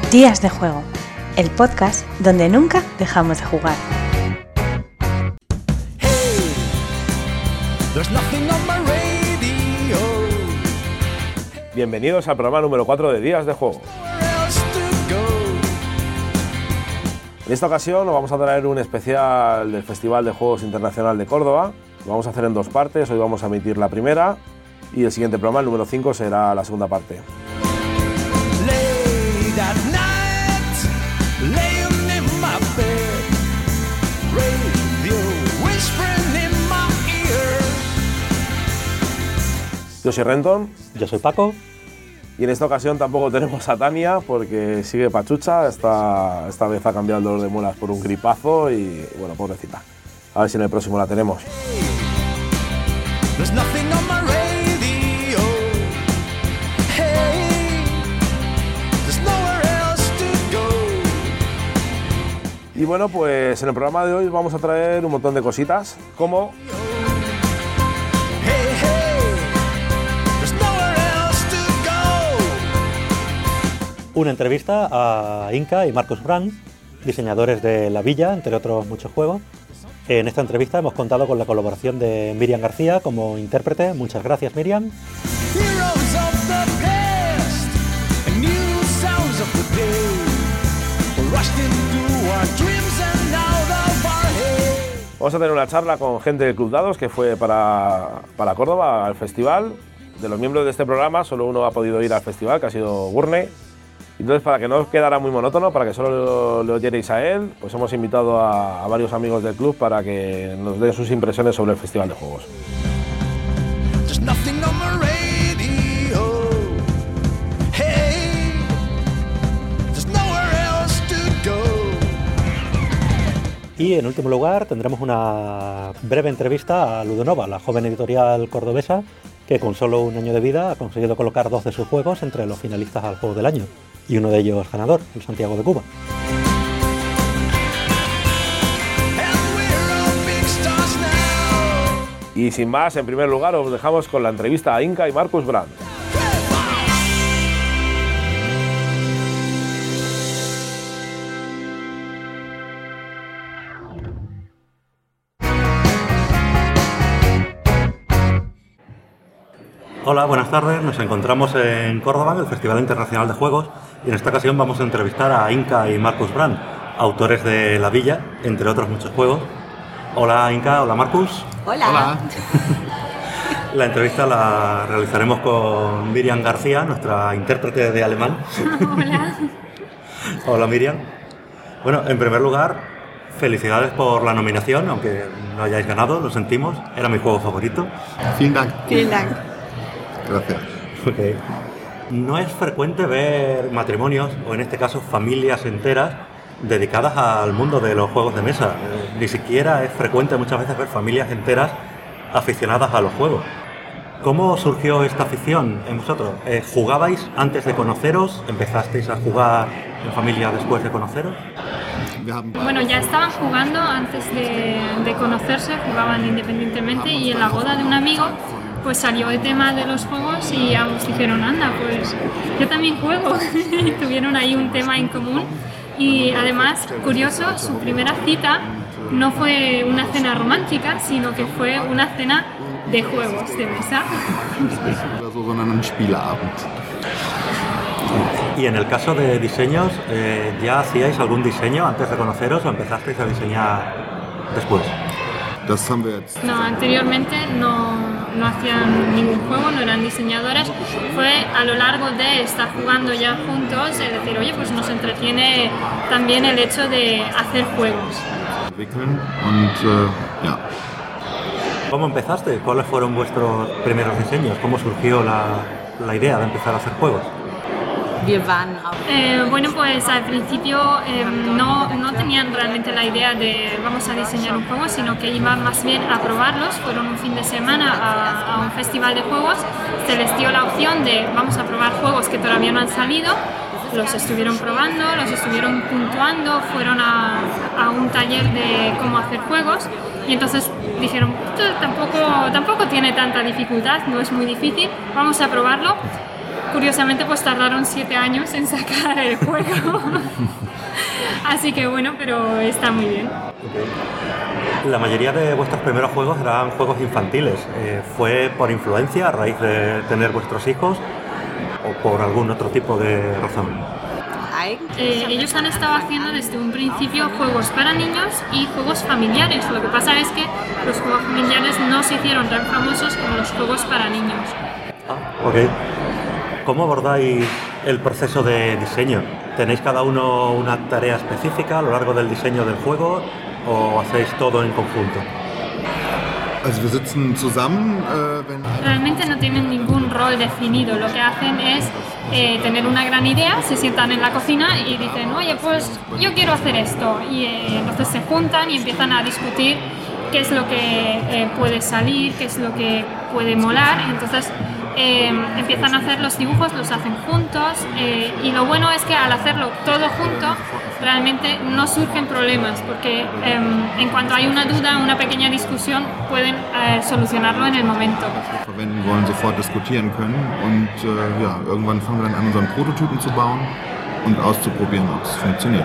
Días de Juego, el podcast donde nunca dejamos de jugar. Bienvenidos al programa número 4 de Días de Juego. En esta ocasión os vamos a traer un especial del Festival de Juegos Internacional de Córdoba. Lo vamos a hacer en dos partes, hoy vamos a emitir la primera y el siguiente programa, el número 5, será la segunda parte. Yo soy Renton. Yo soy Paco. Y en esta ocasión tampoco tenemos a Tania porque sigue pachucha. Esta vez ha cambiado el dolor de muelas por un gripazo y, bueno, pobrecita. A ver si en el próximo la tenemos. Y bueno, pues en el programa de hoy vamos a traer un montón de cositas, como una entrevista a Inka y Marcus Brand, diseñadores de La Villa, entre otros muchos juegos. En esta entrevista hemos contado con la colaboración de Miriam García como intérprete. Muchas gracias, Miriam. Vamos a tener una charla con gente del Club Dados que fue para Córdoba al festival. De los miembros de este programa, solo uno ha podido ir al festival, que ha sido Gurney. Entonces, para que no os quedara muy monótono, para que solo le oyerais a él, pues hemos invitado a varios amigos del club para que nos den sus impresiones sobre el Festival de Juegos. Y en último lugar tendremos una breve entrevista a Ludonova, la joven editorial cordobesa que con solo un año de vida ha conseguido colocar 2 de sus juegos entre los finalistas al Juego del Año, y uno de ellos ganador, el Santiago de Cuba. Y sin más, en primer lugar os dejamos con la entrevista a Inka y Marcus Brand. Hola, buenas tardes. Nos encontramos en Córdoba, en el Festival Internacional de Juegos, y en esta ocasión vamos a entrevistar a Inka y Marcus Brand, autores de La Villa, entre otros muchos juegos. Hola Inka, hola Marcus. Hola. Hola. La entrevista la realizaremos con Miriam García, nuestra intérprete de alemán. Hola. Hola Miriam. Bueno, en primer lugar, felicidades por la nominación, aunque no hayáis ganado, lo sentimos, era mi juego favorito. Vielen Dank. Vielen Dank. Gracias. Okay. No es frecuente ver matrimonios, o en este caso familias enteras, dedicadas al mundo de los juegos de mesa. Ni siquiera es frecuente muchas veces ver familias enteras aficionadas a los juegos. ¿Cómo surgió esta afición en vosotros? ¿Jugabais antes de conoceros? ¿Empezasteis a jugar en familia después de conoceros? Bueno, ya estaban jugando antes de conocerse, jugaban independientemente, y en la boda de un amigo pues salió el tema de los juegos y ambos dijeron, anda, pues yo también juego. Y tuvieron ahí un tema en común. Y además, curioso, su primera cita no fue una cena romántica, sino que fue una cena de juegos de mesa. Y en el caso de diseños, ¿ya hacíais algún diseño antes de conoceros o empezasteis a diseñar después? No, anteriormente no hacían ningún juego, no eran diseñadores. Fue a lo largo de estar jugando ya juntos, es decir, oye, pues nos entretiene también el hecho de hacer juegos. ¿Cómo empezaste? ¿Cuáles fueron vuestros primeros diseños? ¿Cómo surgió la idea de empezar a hacer juegos? Bueno, pues al principio no tenían realmente la idea de vamos a diseñar un juego, sino que iban más bien a probarlos. Fueron un fin de semana a un festival de juegos, se les dio la opción de vamos a probar juegos que todavía no han salido. Los estuvieron probando, los estuvieron puntuando, fueron a un taller de cómo hacer juegos y entonces dijeron, tampoco tiene tanta dificultad, no es muy difícil, vamos a probarlo. curiosamente pues tardaron 7 años en sacar el juego. Así que bueno, pero está muy bien. Okay. La mayoría de vuestros primeros juegos eran juegos infantiles. ¿Fue por influencia a raíz de tener vuestros hijos o por algún otro tipo de razón? Ellos han estado haciendo desde un principio juegos para niños y juegos familiares. Lo que pasa es que los juegos familiares no se hicieron tan famosos como los juegos para niños. Ok. ¿Cómo abordáis el proceso de diseño? ¿Tenéis cada uno una tarea específica a lo largo del diseño del juego o hacéis todo en conjunto? Realmente no tienen ningún rol definido. Lo que hacen es tener una gran idea, se sientan en la cocina y dicen, oye, pues yo quiero hacer esto. Y entonces se juntan y empiezan a discutir qué es lo que puede salir, qué es lo que puede molar. Entonces empiezan a hacer los dibujos, los hacen juntos y lo bueno es que al hacerlo todo junto realmente no surgen problemas porque en cuanto hay una duda, una pequeña discusión, pueden solucionarlo en el momento. Wollen sofort diskutieren können und irgendwann fangen wir dann an, unseren Prototypen zu bauen und auszuprobieren, ob es funktioniert.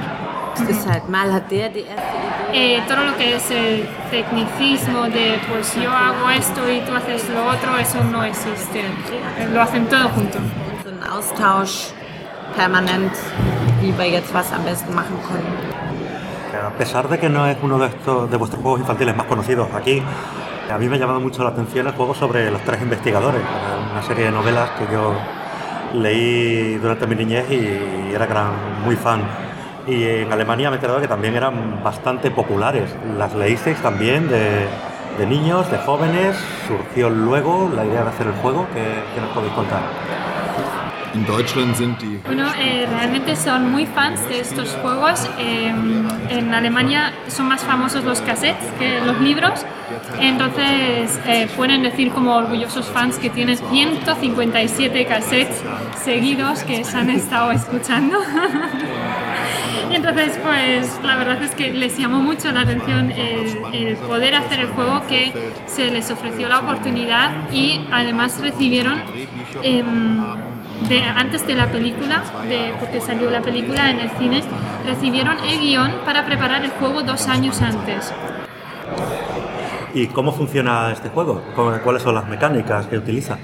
Todo lo que es el tecnicismo de pues yo hago esto y tú haces lo otro, eso no existe. Lo hacen todo junto. Un Austausch permanent, wie wir jetzt was am besten machen können. A pesar de que no es uno de vuestros juegos infantiles más conocidos aquí, a mí me ha llamado mucho la atención el juego sobre los 3 investigadores, una serie de novelas que yo leí durante mi niñez y era muy fan. Y en Alemania me he enterado que también eran bastante populares. ¿Las leísteis también de niños, de jóvenes? ¿Surgió luego la idea de hacer el juego? ¿Qué nos podéis contar? In Deutschland sind die... Bueno, realmente son muy fans de estos juegos. En Alemania son más famosos los cassettes que los libros. Entonces pueden decir como orgullosos fans que tienen 157 cassettes seguidos que se han estado escuchando. Entonces, pues la verdad es que les llamó mucho la atención el poder hacer el juego, que se les ofreció la oportunidad y además recibieron, antes de la película, porque salió la película en el cine, recibieron el guión para preparar el juego 2 años antes. ¿Y cómo funciona este juego? ¿Cuáles son las mecánicas que utiliza?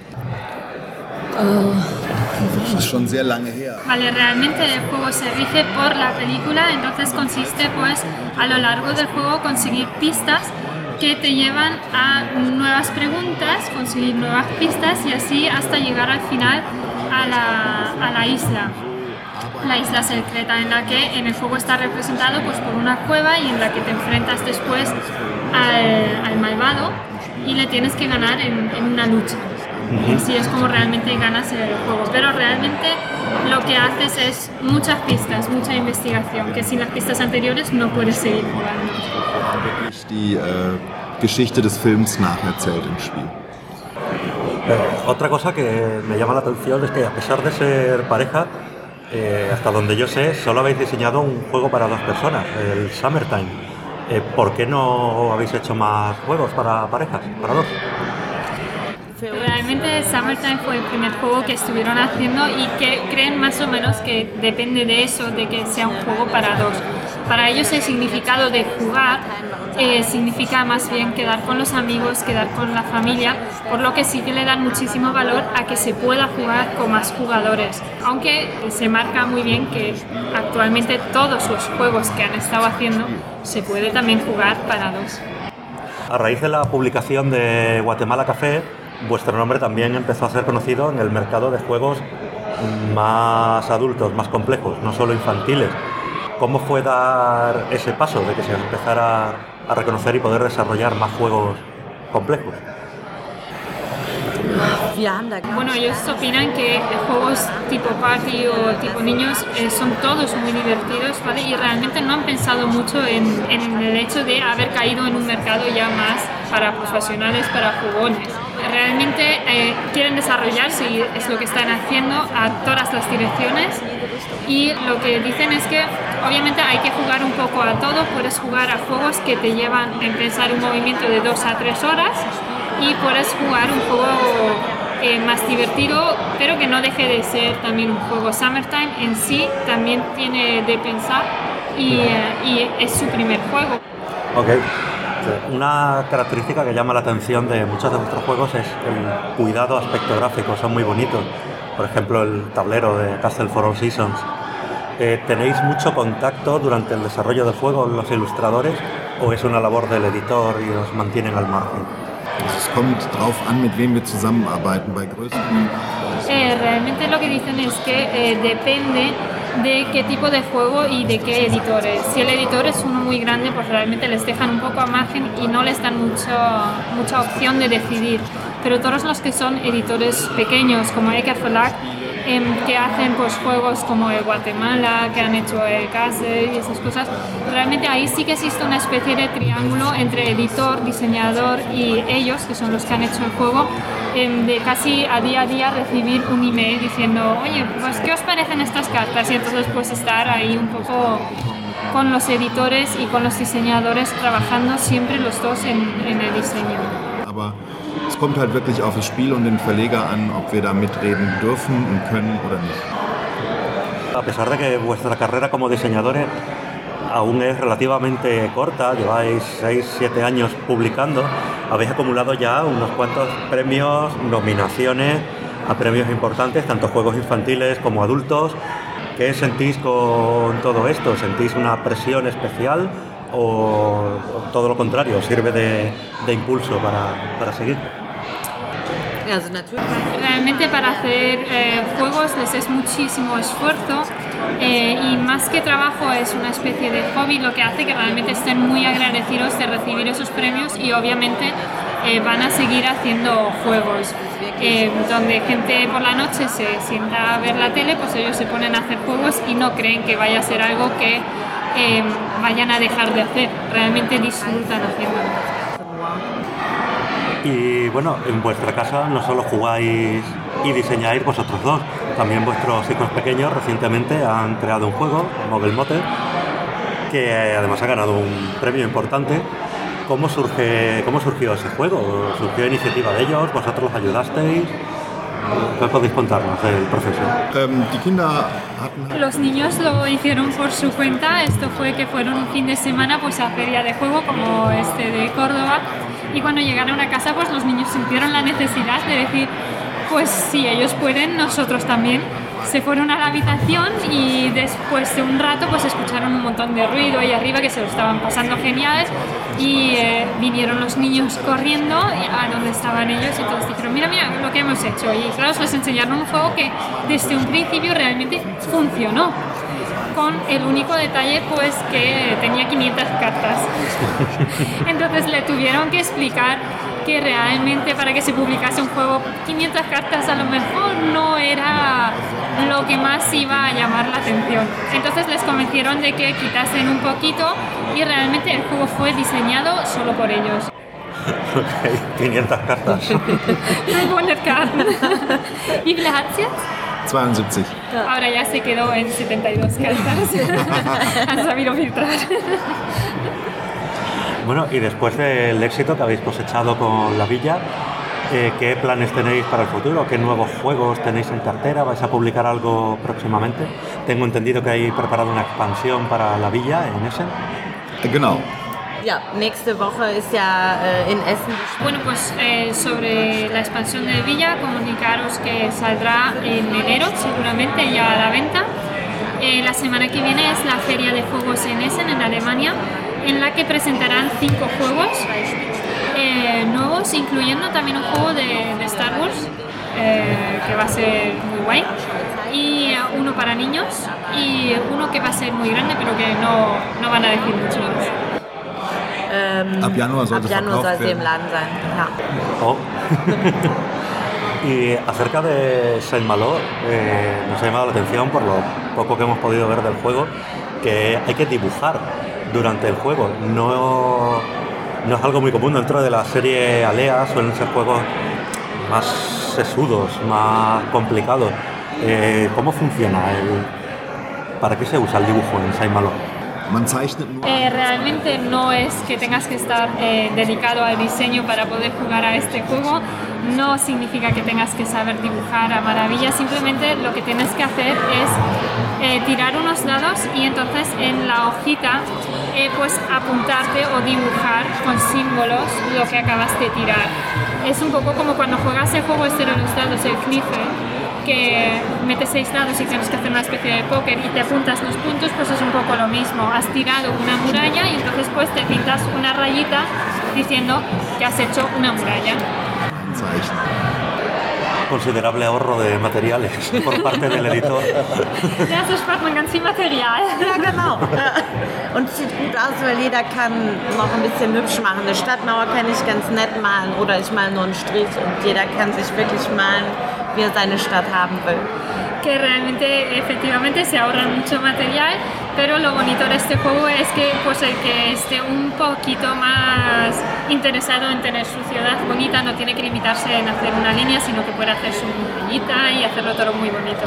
Vale, realmente el juego se rige por la película, entonces consiste pues a lo largo del juego conseguir pistas que te llevan a nuevas preguntas, conseguir nuevas pistas y así hasta llegar al final a la isla. La isla secreta en la que en el juego está representado pues por una cueva y en la que te enfrentas después al malvado y le tienes que ganar en una lucha. Y así es como realmente ganas el juego. Pero realmente lo que haces es muchas pistas, mucha investigación, que sin las pistas anteriores no puedes seguir jugando. Die Geschichte des Films nacherzählt im Spiel. Otra cosa que me llama la atención es que a pesar de ser pareja, hasta donde yo sé, solo habéis diseñado un juego para 2 personas, el Summertime. ¿Por qué no habéis hecho más juegos para parejas, para 2? Realmente Summertime fue el primer juego que estuvieron haciendo y que creen más o menos que depende de eso, de que sea un juego para 2. Para ellos el significado de jugar significa más bien quedar con los amigos, quedar con la familia, por lo que sí que le dan muchísimo valor a que se pueda jugar con más jugadores. Aunque se marca muy bien que actualmente todos los juegos que han estado haciendo se puede también jugar para 2. A raíz de la publicación de Guatemala Café, vuestro nombre también empezó a ser conocido en el mercado de juegos más adultos, más complejos, no solo infantiles. ¿Cómo fue dar ese paso de que se empezara a reconocer y poder desarrollar más juegos complejos? Bueno, ellos opinan que juegos tipo party o tipo niños son todos muy divertidos, ¿vale? Y realmente no han pensado mucho en el hecho de haber caído en un mercado ya más para profesionales, para jugones. Realmente quieren desarrollarse y es lo que están haciendo a todas las direcciones. Y lo que dicen es que obviamente hay que jugar un poco a todo. Puedes jugar a juegos que te llevan a pensar un movimiento de 2 a 3 horas y puedes jugar un juego más divertido, pero que no deje de ser también un juego. Summertime en sí también tiene de pensar y es su primer juego. Ok. Una característica que llama la atención de muchos de vuestros juegos es el cuidado aspecto gráfico, son muy bonitos. Por ejemplo, el tablero de Castle for All Seasons. ¿Tenéis mucho contacto durante el desarrollo del juego los ilustradores o es una labor del editor y os mantienen al margen? Es kommt drauf an, mit wem wir zusammenarbeiten. Bei größeren Realmente lo que dicen es que depende de qué tipo de juego y de qué editores. Si el editor es uno muy grande, pues realmente les dejan un poco a margen y no les dan mucha opción de decidir. Pero todos los que son editores pequeños, como Eker Verlag, que hacen pues juegos como el Guatemala, que han hecho el Castle y esas cosas, realmente ahí sí que existe una especie de triángulo entre editor, diseñador y ellos, que son los que han hecho el juego, de casi a día recibir un email diciendo, oye, pues ¿qué os parecen estas cartas? Y entonces pues estar ahí un poco con los editores y con los diseñadores trabajando siempre los dos en el diseño. Aber es kommt halt wirklich auf das Spiel und den Verleger an, ob wir da mitreden dürfen und können oder nicht. A pesar de que vuestra carrera como diseñadores aún es relativamente corta, lleváis 6-7 años publicando, habéis acumulado ya unos cuantos premios, nominaciones a premios importantes, tanto juegos infantiles como adultos. ¿Qué sentís con todo esto? ¿Sentís una presión especial o todo lo contrario, sirve de impulso para seguir? Realmente para hacer juegos les es muchísimo esfuerzo y más que trabajo es una especie de hobby, lo que hace que realmente estén muy agradecidos de recibir esos premios y obviamente van a seguir haciendo juegos. Donde gente por la noche se sienta a ver la tele, pues ellos se ponen a hacer juegos y no creen que vaya a ser algo que vayan a dejar de hacer, realmente disfrutan haciéndolo. Y bueno, en vuestra casa no solo jugáis y diseñáis vosotros dos, también vuestros hijos pequeños recientemente han creado un juego, Mobile Motel, que además ha ganado un premio importante. ¿Cómo surgió ese juego? ¿Surgió iniciativa de ellos? ¿Vosotros los ayudasteis? ¿Qué podéis contarnos del proceso? Los niños lo hicieron por su cuenta. Esto fue que fueron un fin de semana pues a feria de juego como de Córdoba, y cuando llegaron a casa pues los niños sintieron la necesidad de decir pues si ellos pueden, nosotros también. Se fueron a la habitación y después de un rato pues escucharon un montón de ruido ahí arriba, que se lo estaban pasando geniales, y vinieron los niños corriendo a donde estaban ellos y todos dijeron mira lo que hemos hecho, y claro, les enseñaron un juego que desde un principio realmente funcionó, con el único detalle pues que tenía 500 cartas. Entonces le tuvieron que explicar que realmente para que se publicase un juego 500 cartas a lo mejor no era lo que más iba a llamar la atención. Entonces les convencieron de que quitasen un poquito y realmente el juego fue diseñado solo por ellos. Ok, 500 cartas. 500 cartas. ¿Y viele hat's jetzt? 72. Ahora ya se quedó en 72 cartas. Han sabido filtrar. Bueno, y después del éxito que habéis cosechado con La Villa, ¿qué planes tenéis para el futuro? ¿Qué nuevos juegos tenéis en cartera? ¿Vais a publicar algo próximamente? Tengo entendido que hay preparado una expansión para La Villa en Essen. Genau. Ja, nächste Woche ist ja in Essen. Bueno, pues sobre la expansión de Villa, comunicaros que saldrá en enero, seguramente ya a la venta. La semana que viene es la Feria de Juegos en Essen, en Alemania, en la que presentarán 5 juegos nuevos, incluyendo también un juego de Star Wars, que va a ser muy guay, y uno para niños, y uno que va a ser muy grande, pero que no van a decir mucho más. Ab Januar soll sie im Laden sein. Ja. Oh. Y acerca de Saint-Malo, nos ha llamado la atención por lo poco que hemos podido ver del juego, que hay que dibujar durante el juego. No es algo muy común dentro de la serie Alea, suelen ser juegos más sesudos, más complicados. ¿Cómo funciona? ¿Para qué se usa el dibujo en Saint-Malo? Realmente no es que tengas que estar dedicado al diseño para poder jugar a este juego, no significa que tengas que saber dibujar a maravilla, simplemente lo que tienes que hacer es tirar unos dados y entonces en la hojita pues apuntarte o dibujar con símbolos lo que acabas de tirar. Es un poco como cuando juegas el juego este de los dados, el Knife, que metes 6 dados y tienes que hacer una especie de póker y te apuntas los puntos, pues es un poco lo mismo. Has tirado una muralla y entonces pues te pintas una rayita diciendo que has hecho una muralla. Considerable ahorro de materiales por parte del editor. Ja, so spart man ganz viel Material. Ja, genau. Und es sieht gut aus, weil jeder kann noch ein bisschen hübsch machen. Eine Stadtmauer kann ich ganz nett malen oder ich male nur einen Strich und jeder kann sich wirklich malen, wie er seine Stadt haben will. Que realmente, efectivamente, se ahorra mucho material, pero lo bonito de este juego es que pues el que esté un poquito más interesado en tener su ciudad bonita no tiene que limitarse en hacer una línea, sino que puede hacer su montañita y hacerlo todo muy bonito.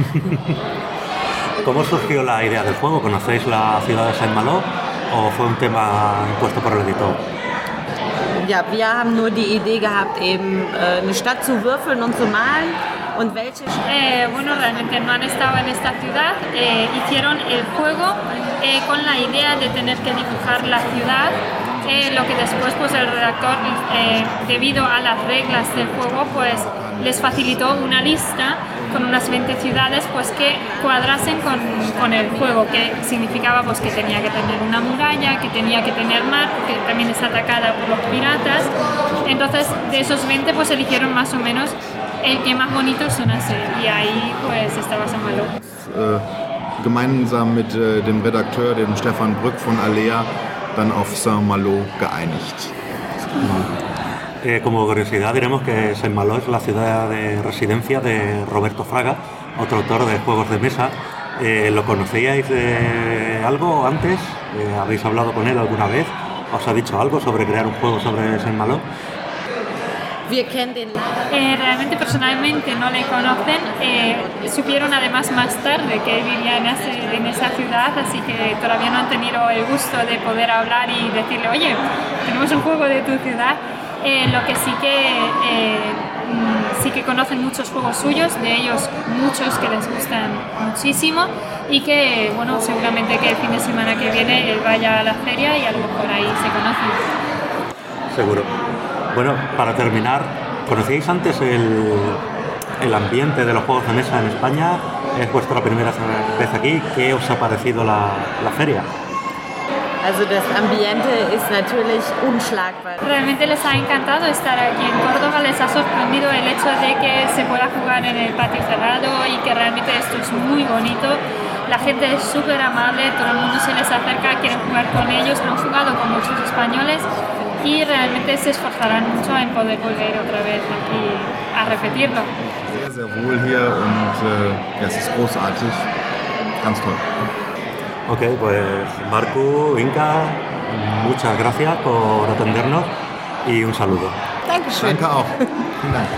¿Cómo surgió la idea del juego? ¿Conocéis la ciudad de Saint-Malo o fue un tema impuesto por el editor? Ja, wir haben nur die Idee gehabt, eben eine Stadt zu würfeln und zu malen. Bueno, realmente no han estado en esta ciudad, hicieron el juego con la idea de tener que dibujar la ciudad, lo que después pues el redactor, debido a las reglas del juego, pues les facilitó una lista con unas 20 ciudades pues que cuadrasen con el juego, que significaba pues que tenía que tener una muralla, que tenía que tener mar, porque también es atacada por los piratas. Entonces de esos 20 pues eligieron más o menos el que más bonito sonase y ahí pues estaba Saint-Malo. Gemeinsam mit dem Redakteur, dem Stefan Brück von Alea, dann auf Saint-Malo geeinigt. Como curiosidad diremos que Saint-Malo es la ciudad de residencia de Roberto Fraga, otro autor de juegos de mesa. ¿Lo conocíais de algo antes? ¿Habéis hablado con él alguna vez? ¿Os ha dicho algo sobre crear un juego sobre Saint-Malo? Realmente personalmente no le conocen, supieron además más tarde que él vivía en esa ciudad, así que todavía no han tenido el gusto de poder hablar y decirle, oye, tenemos un juego de tu ciudad. Lo que sí que conocen muchos juegos suyos, de ellos muchos que les gustan muchísimo y que bueno, seguramente que el fin de semana que viene él vaya a la feria y a lo mejor ahí se conocen. Seguro. Bueno, para terminar, ¿conocíais antes el ambiente de los juegos de mesa en España? ¿Es vuestra primera vez aquí? ¿Qué os ha parecido la feria? Also das Ambiente ist natürlich unschlagbar. Realmente les ha encantado estar aquí en Córdoba, les ha sorprendido el hecho de que se pueda jugar en el patio cerrado y que realmente esto es muy bonito. La gente es súper amable, todo el mundo se les acerca, quieren jugar con ellos, han jugado con muchos españoles y realmente se esforzarán mucho en poder volver otra vez aquí a repetirlo. Sehr, sehr wohl hier und es ist großartig, ganz toll. Ok, pues Marco, Inka, muchas gracias por atendernos y un saludo. Dankeschön. Danke auch. Vielen Dank.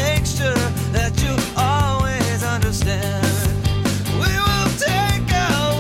We will take our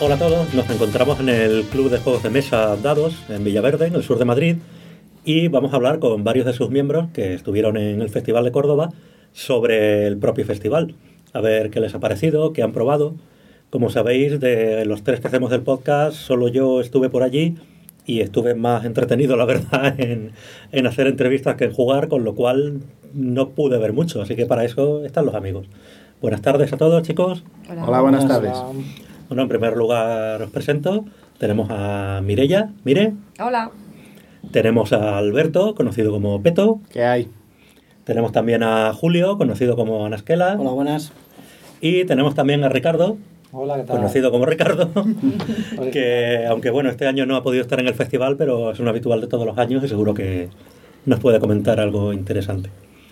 Hola a todos, nos encontramos en el Club de Juegos de Mesa Dados en Villaverde, en el sur de Madrid, y vamos a hablar con varios de sus miembros que estuvieron en el Festival de Córdoba sobre el propio festival. A ver qué les ha parecido, qué han probado. Como sabéis, de los 3 que hacemos el podcast, solo yo estuve por allí y estuve más entretenido, la verdad, en hacer entrevistas que en jugar, con lo cual no pude ver mucho, así que para eso están los amigos. Buenas tardes a todos, chicos. Hola, buenas tardes. Bueno, en primer lugar os presento. Tenemos a Mireia. Mire. Hola. Tenemos a Alberto, conocido como Peto. ¿Qué hay? Tenemos también a Julio, conocido como Anasquela. Hola, buenas. Y tenemos también a Ricardo. Hola, ¿qué tal? Conocido como Ricardo, que aunque bueno, este año no ha podido estar en el festival, pero es un habitual de todos los años y seguro que nos puede comentar algo interesante.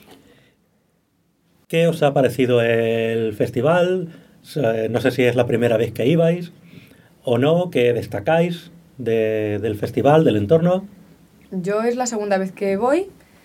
¿Qué os ha parecido el festival? No sé si es la primera vez que ibais o no, ¿qué destacáis del festival, del entorno? Yo es la segunda vez que voy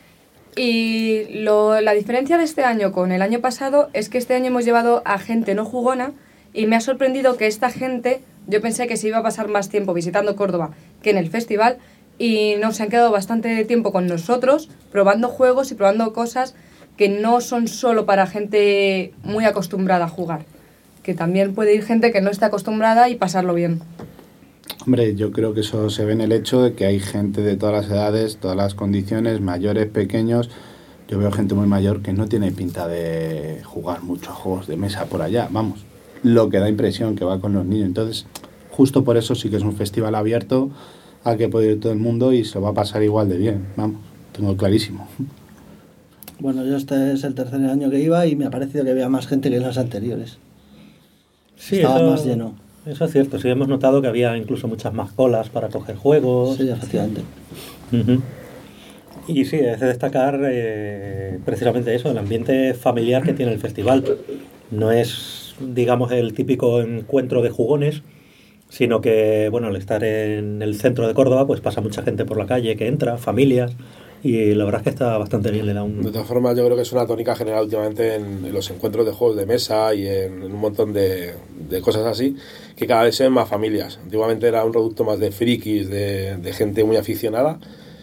y la diferencia de este año con el año pasado es que este año hemos llevado a gente no jugona y me ha sorprendido que esta gente, yo pensé que se iba a pasar más tiempo visitando Córdoba que en el festival y se han quedado bastante tiempo con nosotros probando juegos y probando cosas que no son solo para gente muy acostumbrada a jugar, que también puede ir gente que no está acostumbrada y pasarlo bien. Hombre, yo creo que eso se ve en el hecho de que hay gente de todas las edades, todas las condiciones, mayores, pequeños. Yo veo gente muy mayor que no tiene pinta de jugar mucho a juegos de mesa por allá, vamos. Lo que da impresión que va con los niños. Entonces, justo por eso sí que es un festival abierto al que puede ir todo el mundo y se va a pasar igual de bien, vamos, tengo clarísimo. Bueno, yo este es el tercer año que iba y me ha parecido que había más gente que en los anteriores. Sí, estaba más lleno. Eso es cierto, sí hemos notado que había incluso muchas más colas para coger juegos. Sí, efectivamente. Uh-huh. Y sí, es de destacar precisamente eso, el ambiente familiar que tiene el festival. No es, digamos, el típico encuentro de jugones, sino que, bueno, al estar en el centro de Córdoba, pues pasa mucha gente por la calle que entra, familias, y la verdad es que está bastante bien, le da un... De todas formas, yo creo que es una tónica general últimamente en los encuentros de juegos de mesa y en un montón de cosas así, que cada vez se ven más familias. Antiguamente era un producto más de frikis, de gente muy aficionada,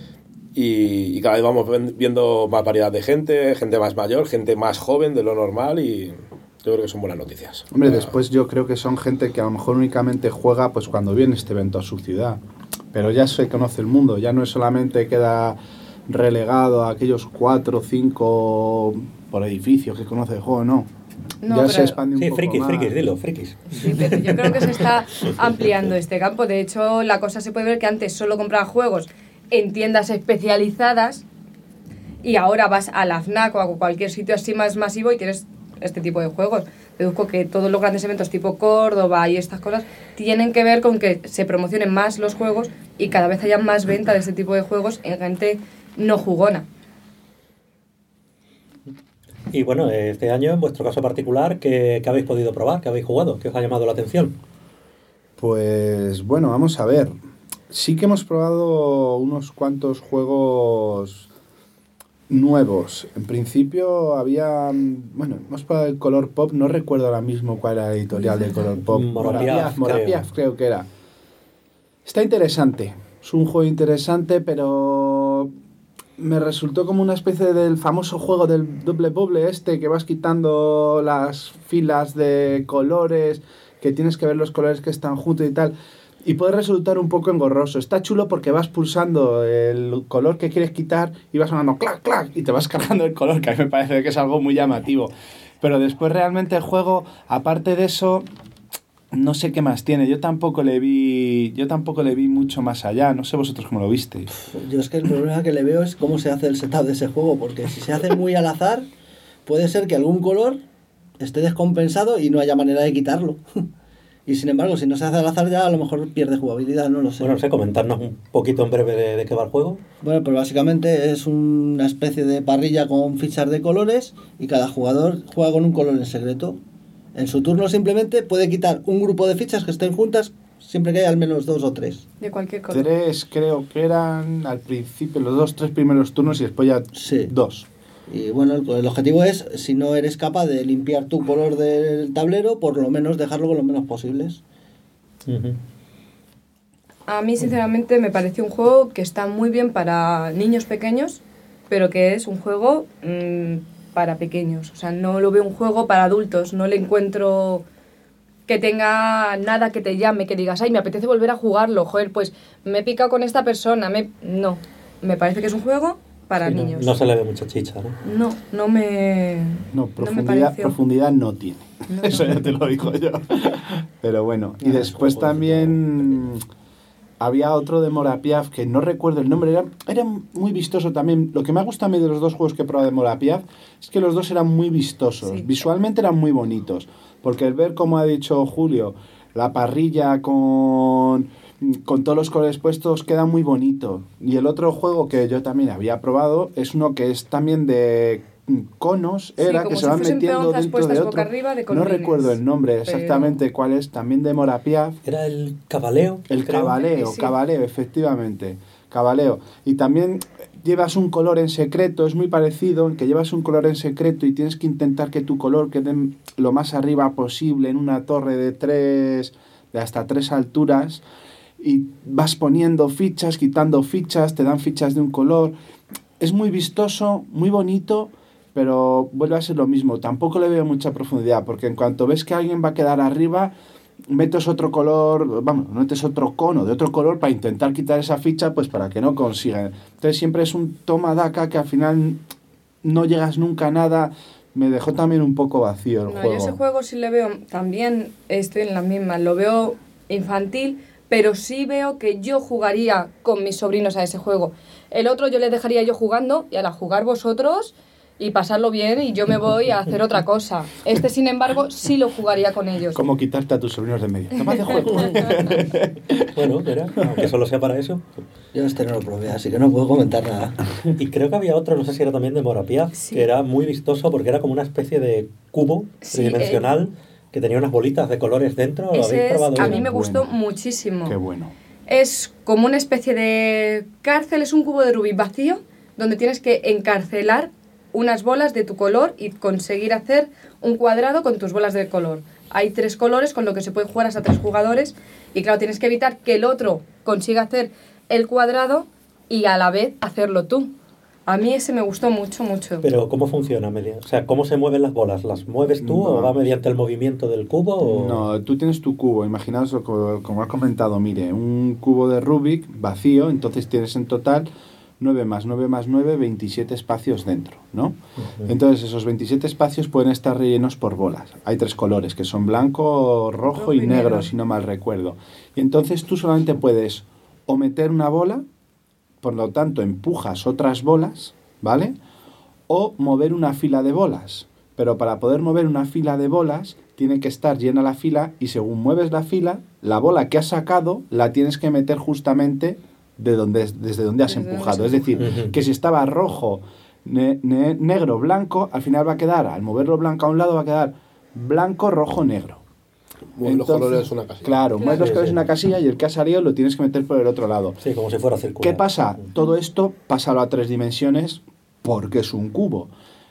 y cada vez vamos viendo más variedad de gente más mayor, gente más joven de lo normal, y yo creo que son buenas noticias. Hombre, después yo creo que son gente que a lo mejor únicamente juega pues cuando viene este evento a su ciudad, pero ya se conoce el mundo, ya no es solamente queda relegado a aquellos 4 o 5 por edificio que conoce el juego, no. Ya se expande un poco más. Frikis, dilo, frikis. Sí, pero yo creo que se está ampliando este campo. De hecho, la cosa se puede ver que antes solo compraba juegos en tiendas especializadas y ahora vas a la FNAC o a cualquier sitio así más masivo y tienes este tipo de juegos. Deduzco que todos los grandes eventos tipo Córdoba y estas cosas tienen que ver con que se promocionen más los juegos y cada vez haya más venta de este tipo de juegos en gente no jugona. Y bueno, este año, en vuestro caso particular, ¿qué habéis podido probar? ¿Qué habéis jugado? ¿Qué os ha llamado la atención? Pues bueno, vamos a ver. Sí que hemos probado unos cuantos juegos nuevos. En principio había... Bueno, hemos probado el Color Pop. No recuerdo ahora mismo cuál era la editorial del Color Pop. Morapiaf creo que era. Está interesante. Es un juego interesante, pero... me resultó como una especie del famoso juego del doble bubble que vas quitando las filas de colores, que tienes que ver los colores que están juntos y tal, y puede resultar un poco engorroso. Está chulo porque vas pulsando el color que quieres quitar y vas sonando clac, clac, y te vas cargando el color, que a mí me parece que es algo muy llamativo. Pero después realmente el juego, aparte de eso... no sé qué más tiene. Yo tampoco le vi mucho más allá. No sé vosotros cómo lo visteis. Yo es que el problema que le veo es cómo se hace el setup de ese juego, porque si se hace muy al azar, puede ser que algún color esté descompensado y no haya manera de quitarlo. Y sin embargo, si no se hace al azar ya a lo mejor pierde jugabilidad, no lo sé. Bueno, no sé, comentarnos un poquito en breve de qué va el juego. Bueno, pues básicamente es una especie de parrilla con fichas de colores y cada jugador juega con un color en secreto. En su turno simplemente puede quitar un grupo de fichas que estén juntas siempre que haya al menos 2 o 3. De cualquier color. 3 creo que eran al principio, los 3 primeros turnos y después ya 2. Y bueno, el objetivo es, si no eres capaz de limpiar tu color del tablero, por lo menos dejarlo con lo menos posibles. A mí, sinceramente, me pareció un juego que está muy bien para niños pequeños, pero que es un juego para pequeños. O sea, no lo veo un juego para adultos. No le encuentro que tenga nada que te llame, que digas, ay, me apetece volver a jugarlo. Joder, pues me he picado con esta persona. No, me parece que es un juego para niños. No se le ve mucha chicha, ¿no? No me pareció. Profundidad no tiene. No. Eso ya te lo digo yo. Pero bueno, y después también había otro de Morapiaf que no recuerdo el nombre, era muy vistoso también. Lo que me ha gustado a mí de los dos juegos que he probado de Morapiaf es que los dos eran muy vistosos, sí. Visualmente eran muy bonitos, porque el ver, como ha dicho Julio, la parrilla con todos los colores puestos queda muy bonito. Y el otro juego que yo también había probado es uno que es también de conos, era que se van metiendo dentro de otro. No recuerdo el nombre exactamente cuál es, también de Morapiaf. Era el Cabaleo. El Cabaleo, sí. Cabaleo, efectivamente. Cabaleo. Y también llevas un color en secreto, es muy parecido, en que llevas un color en secreto y tienes que intentar que tu color quede lo más arriba posible en una torre de hasta 3 alturas, y vas poniendo fichas, quitando fichas, te dan fichas de un color. Es muy vistoso, muy bonito, pero vuelve a ser lo mismo. Tampoco le veo mucha profundidad, porque en cuanto ves que alguien va a quedar arriba, metes otro color, metes otro cono de otro color para intentar quitar esa ficha, pues para que no consigan. Entonces siempre es un toma-daca que al final no llegas nunca a nada. Me dejó también un poco vacío el juego. Yo ese juego sí le veo, también estoy en la misma, lo veo infantil, pero sí veo que yo jugaría con mis sobrinos a ese juego. El otro yo les dejaría yo jugando, y a la jugar vosotros y pasarlo bien, y yo me voy a hacer otra cosa. Este, sin embargo, sí lo jugaría con ellos. ¿Cómo quitarte a tus sobrinos de medio? ¿Qué más de juego? Bueno, mira, aunque solo sea para eso. Yo este no lo probé, así que no puedo comentar nada. Y creo que había otro, no sé si era también de Morapiaf, sí, que era muy vistoso porque era como una especie de cubo tridimensional que tenía unas bolitas de colores dentro. ¿Lo habéis probado? A mí me gustó muchísimo. Qué bueno. Es como una especie de cárcel, es un cubo de Rubik vacío, donde tienes que encarcelar unas bolas de tu color y conseguir hacer un cuadrado con tus bolas de color. Hay 3 colores, con lo que se puede jugar hasta 3 jugadores, y claro, tienes que evitar que el otro consiga hacer el cuadrado y a la vez hacerlo tú. A mí ese me gustó mucho, mucho. Pero ¿cómo funciona? O sea, ¿cómo se mueven las bolas? ¿Las mueves tú o va mediante el movimiento del cubo? O... No, tú tienes tu cubo. Imaginaos, como has comentado, mire, un cubo de Rubik vacío, entonces tienes en total 9 más 9 más 9, 27 espacios dentro, ¿no? Uh-huh. Entonces esos 27 espacios pueden estar rellenos por bolas. Hay 3 colores, que son blanco, rojo y negro, si no mal recuerdo. Y entonces tú solamente puedes o meter una bola, por lo tanto empujas otras bolas, ¿vale? O mover una fila de bolas. Pero para poder mover una fila de bolas tiene que estar llena la fila, y según mueves la fila, la bola que has sacado la tienes que meter justamente desde donde has empujado. Es decir, que si estaba rojo, negro, blanco, al final va a quedar, al moverlo blanco a un lado, va a quedar blanco, rojo, negro. Mueves los colores una casilla. Claro, mueves los colores una casilla y el que ha salido lo tienes que meter por el otro lado. Sí, como si fuera circular. ¿Qué pasa? Todo esto pásalo a 3 dimensiones porque es un cubo.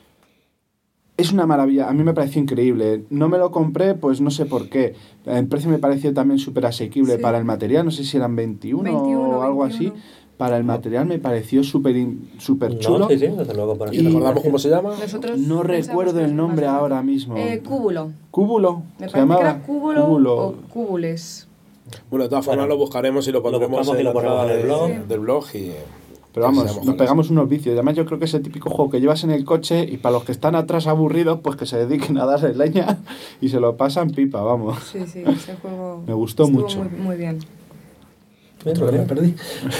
Es una maravilla, a mí me pareció increíble. No me lo compré, pues no sé por qué. El precio me pareció también súper asequible para el material, no sé si eran 21 o algo 21. Así. Para el material me pareció súper chulo. Sí, desde luego. ¿Y recordamos cómo se llama? No recuerdo el nombre ahora mismo. Cúbulo. ¿Cúbulo? Me parece que era Cúbulo o Cúbules. Bueno, de todas formas lo buscaremos y lo pondremos en la entrada del blog. Pero vamos, nos pegamos unos vicios. Además yo creo que es el típico juego que llevas en el coche y para los que están atrás aburridos, pues que se dediquen a darle leña y se lo pasan pipa, vamos. Sí, ese juego me gustó mucho. Muy bien. Otro que me perdí.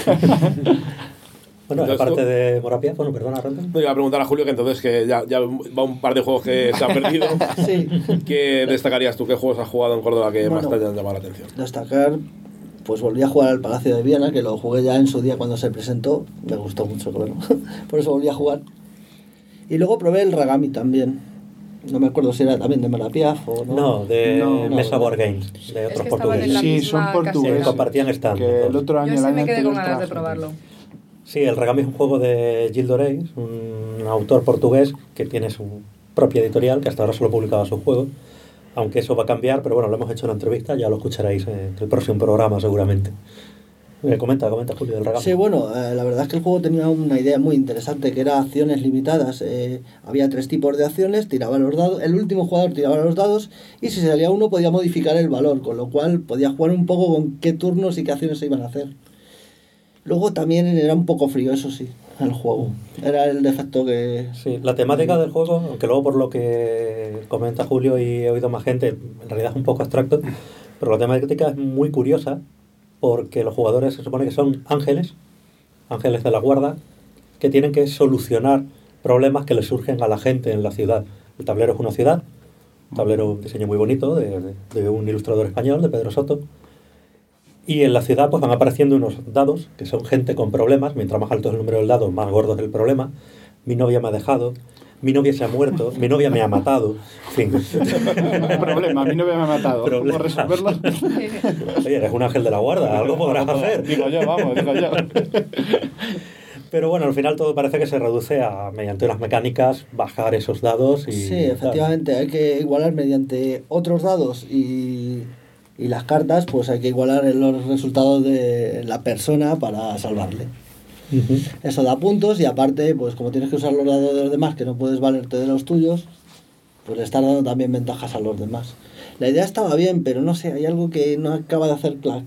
Bueno, aparte de Morapiaf, perdona, Randall. No, iba a preguntar a Julio, que entonces que ya va un par de juegos que se han perdido. Sí. ¿Qué destacarías tú? ¿Qué juegos has jugado en Córdoba que más te hayan llamado la atención? Destacar, pues volví a jugar al Palacio de Viena, que lo jugué ya en su día cuando se presentó. Me gustó mucho, claro. Por eso volví a jugar. Y luego probé el Ragami también. No me acuerdo si era también de Morapiaf o no. No, de Mesa Board Games, de otros portugueses. Sí, son portugueses. Compartían stand. Que el otro año, yo sí me quedé con ganas de probarlo. Sí, el Ragami es un juego de Gildo Reis, un autor portugués que tiene su propia editorial, que hasta ahora solo publicaba sus juegos. aunque eso va a cambiar, pero bueno, lo hemos hecho en la entrevista, ya lo escucharéis en el próximo programa seguramente. Comenta Julio del Regalo. Sí, bueno, la verdad es que el juego tenía una idea muy interesante, que era acciones limitadas. Había 3 tipos de acciones, tiraba los dados, el último jugador tiraba los dados y si salía uno podía modificar el valor, con lo cual podía jugar un poco con qué turnos y qué acciones se iban a hacer. Luego también era un poco frío, eso sí, el juego. Era el defecto que... Sí, la temática del juego, aunque luego por lo que comenta Julio y he oído más gente, en realidad es un poco abstracto, pero la temática es muy curiosa, porque los jugadores se supone que son ángeles de la guarda, que tienen que solucionar problemas que les surgen a la gente en la ciudad. El tablero es una ciudad, un tablero, un diseño muy bonito, de un ilustrador español, de Pedro Soto. Y en la ciudad pues van apareciendo unos dados, que son gente con problemas. Mientras más alto es el número del dado, más gordo es el problema. Mi novia me ha dejado, mi novia se ha muerto, mi novia me ha matado, en fin. Problema, mi novia me ha matado. ¿Cómo resolverlo? Oye, eres un ángel de la guarda, algo podrás hacer. Digo yo. Pero bueno, al final todo parece que se reduce a, mediante unas mecánicas, bajar esos dados y... Sí, efectivamente, hay que igualar mediante otros dados y las cartas, pues hay que igualar los resultados de la persona para salvarle. Uh-huh. Eso da puntos y aparte, pues como tienes que usar los dados de los demás, que no puedes valerte de los tuyos, pues le estás dando también ventajas a los demás. La idea estaba bien, pero no sé, hay algo que no acaba de hacer clac.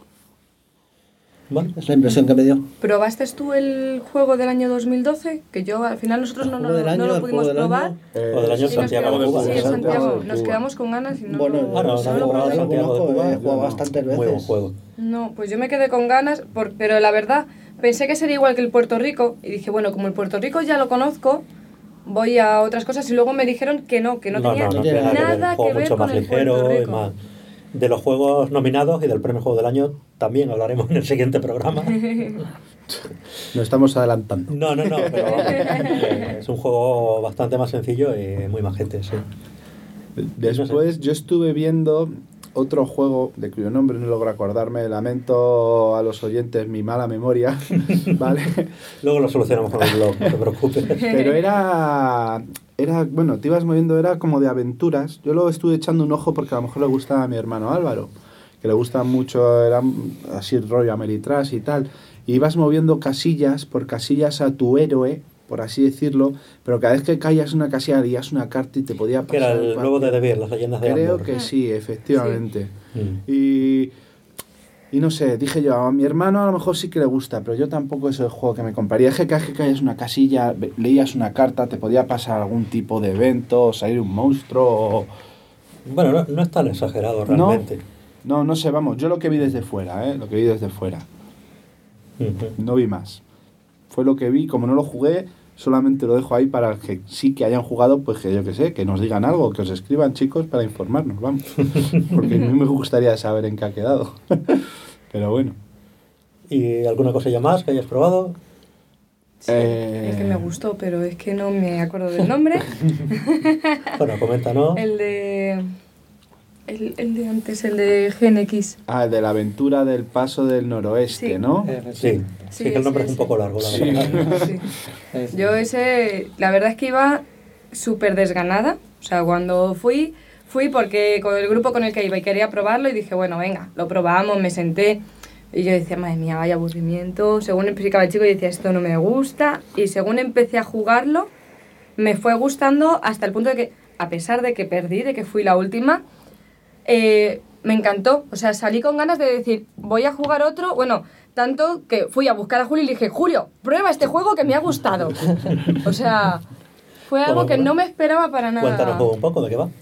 Bueno, es la impresión que me dio. ¿Probaste tú el juego del año 2012? Que yo, al final, nosotros no lo pudimos probar. O del año Santiago de Cuba. Sí, Santiago. Nos quedamos con ganas y no lo he jugado bastantes veces. Muy buen juego. No, pues yo me quedé con ganas, pero la verdad, pensé que sería igual que el Puerto Rico. Y dije, bueno, como el Puerto Rico ya lo conozco, voy a otras cosas. Y luego me dijeron que no tenía nada que ver con el Puerto Rico. De los juegos nominados y del premio Juego del Año también hablaremos en el siguiente programa. Nos estamos adelantando. No, pero es un juego bastante más sencillo y muy majete, sí. Después yo estuve viendo otro juego de cuyo nombre no logro acordarme, lamento a los oyentes mi mala memoria, ¿vale? Luego lo solucionamos con el blog, no te preocupes. Pero era, bueno, te ibas moviendo, era como de aventuras. Yo lo estuve echando un ojo porque a lo mejor le gustaba a mi hermano Álvaro, que le gusta mucho, era así rollo Ameritrash y tal. Y ibas moviendo casillas por casillas a tu héroe, por así decirlo, pero cada vez que caías una casilla leías una carta y te podía pasar... Que era el nuevo de Devir, las leyendas de Creo Andor. que sí, efectivamente. Sí. Y no sé, dije yo, a mi hermano a lo mejor sí que le gusta, pero yo tampoco es el juego que me compraría. Es que cada vez que caías una casilla, leías una carta, te podía pasar algún tipo de evento, o salir un monstruo o... Bueno, no es tan exagerado realmente. No sé, vamos, yo lo que vi desde fuera, lo que vi desde fuera. No vi más. Fue lo que vi, como no lo jugué, solamente lo dejo ahí para que sí que hayan jugado, pues que yo que sé, que nos digan algo, que os escriban, chicos, para informarnos, vamos. Porque a mí me gustaría saber en qué ha quedado. Pero bueno. ¿Y alguna cosilla más que hayas probado? Sí, el que me gustó, pero es que no me acuerdo del nombre. Bueno, coméntanos. El de antes, el de GNX. El de la aventura del paso del noroeste, sí. ¿No? Sí, que el nombre es un poco largo, la verdad. Sí. Yo la verdad es que iba súper desganada. O sea, cuando fui porque con el grupo con el que iba y quería probarlo y dije, bueno, venga, lo probamos, me senté. Y yo decía, madre mía, vaya aburrimiento. Según explicaba el chico, yo decía, esto no me gusta. Y según empecé a jugarlo, me fue gustando hasta el punto de que, a pesar de que perdí, de que fui la última... me encantó, o sea, salí con ganas de decir, voy a jugar otro, bueno, tanto que fui a buscar a Julio y le dije, Julio, prueba este juego que me ha gustado. O sea, fue algo que no me esperaba para nada. Cuéntanos un poco de qué va.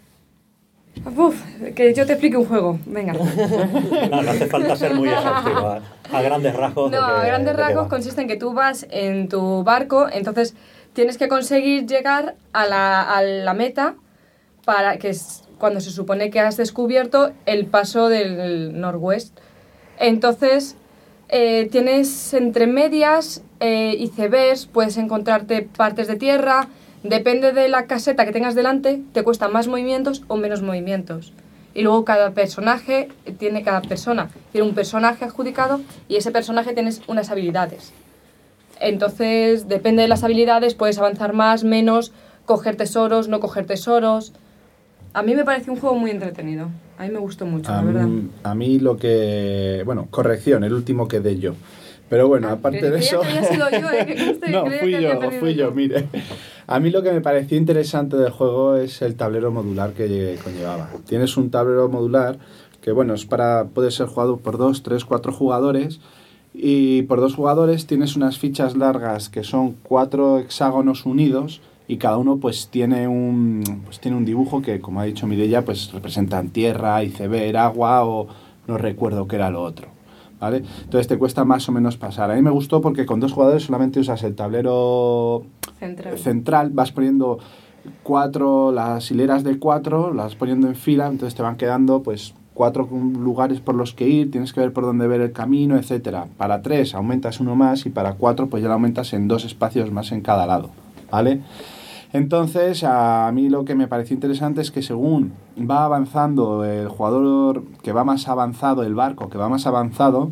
Que yo te explique un juego, venga. No hace falta ser muy exhaustivo, a grandes rasgos. A grandes rasgos consiste en que tú vas en tu barco, entonces tienes que conseguir llegar a la meta para que cuando se supone que has descubierto el paso del Northwest. Entonces, tienes entre medias icebergs, puedes encontrarte partes de tierra, depende de la caseta que tengas delante, te cuesta más movimientos o menos movimientos. Y luego cada persona tiene un personaje adjudicado y ese personaje tienes unas habilidades. Entonces, depende de las habilidades, puedes avanzar más, menos, coger tesoros, no coger tesoros... A mí me pareció un juego muy entretenido. A mí me gustó mucho, la verdad. A mí lo que... Bueno, corrección, el último que dé yo. Pero bueno, aparte de eso... Que había sido yo, que conste, no, fui yo, mire. A mí lo que me pareció interesante del juego es el tablero modular que conllevaba. Tienes un tablero modular que, bueno, puede ser jugado por 2, 3, 4 jugadores. Y por 2 jugadores tienes unas fichas largas que son 4 hexágonos unidos y cada uno pues tiene un dibujo que, como ha dicho Mireia, pues representan tierra, iceberg, agua o no recuerdo qué era lo otro, ¿vale? Entonces te cuesta más o menos pasar. A mí me gustó porque con 2 jugadores solamente usas el tablero central, vas poniendo las hileras de 4, las poniendo en fila, entonces te van quedando pues 4 lugares por los que ir, tienes que ver por dónde ver el camino, etcétera. Para 3 aumentas uno más y para 4 pues ya lo aumentas en 2 espacios más en cada lado, ¿vale? Entonces, a mí lo que me pareció interesante es que según va avanzando el jugador que va más avanzado, el barco que va más avanzado,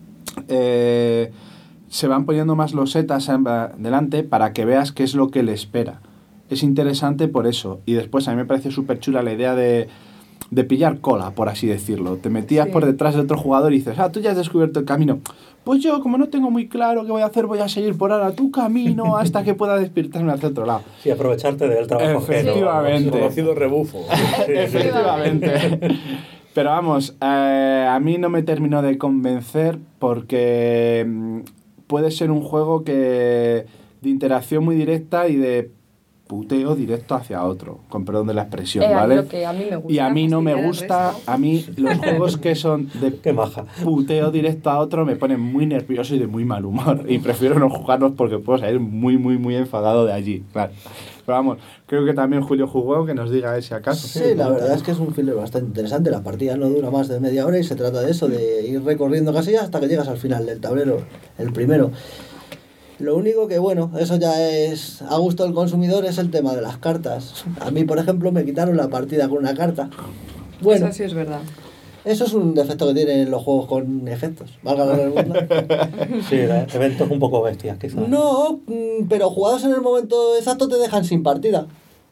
se van poniendo más losetas delante para que veas qué es lo que le espera. Es interesante por eso. Y después a mí me pareció súper chula la idea de pillar cola, por así decirlo. Te metías por detrás de otro jugador y dices, tú ya has descubierto el camino. Pues yo, como no tengo muy claro qué voy a hacer, voy a seguir por ahora tu camino hasta que pueda despertarme hacia otro lado. Sí, aprovecharte del trabajo. Efectivamente. Conocido rebufo. Efectivamente. Pero vamos, a mí no me terminó de convencer porque puede ser un juego de interacción muy directa y de puteo directo hacia otro, con perdón de la expresión, ¿vale? Lo que a mí me gusta, y a mí no me gusta, a mí los juegos que son de puteo directo a otro me ponen muy nervioso y de muy mal humor, y prefiero no jugarlos porque puedo salir muy, muy, muy enfadado de allí, claro. Pero vamos, creo que también Julio jugó, que nos diga si acaso. Sí, la verdad es que es un filler bastante interesante, la partida no dura más de media hora y se trata de eso, de ir recorriendo casillas hasta que llegas al final del tablero, el primero. Lo único que, bueno, eso ya es a gusto del consumidor, es el tema de las cartas. A mí, por ejemplo, me quitaron la partida con una carta. Bueno, eso sí es verdad. Eso es un defecto que tienen los juegos con efectos, valga la redundancia. Sí, eventos un poco bestias, quizás. No, pero jugados en el momento exacto te dejan sin partida.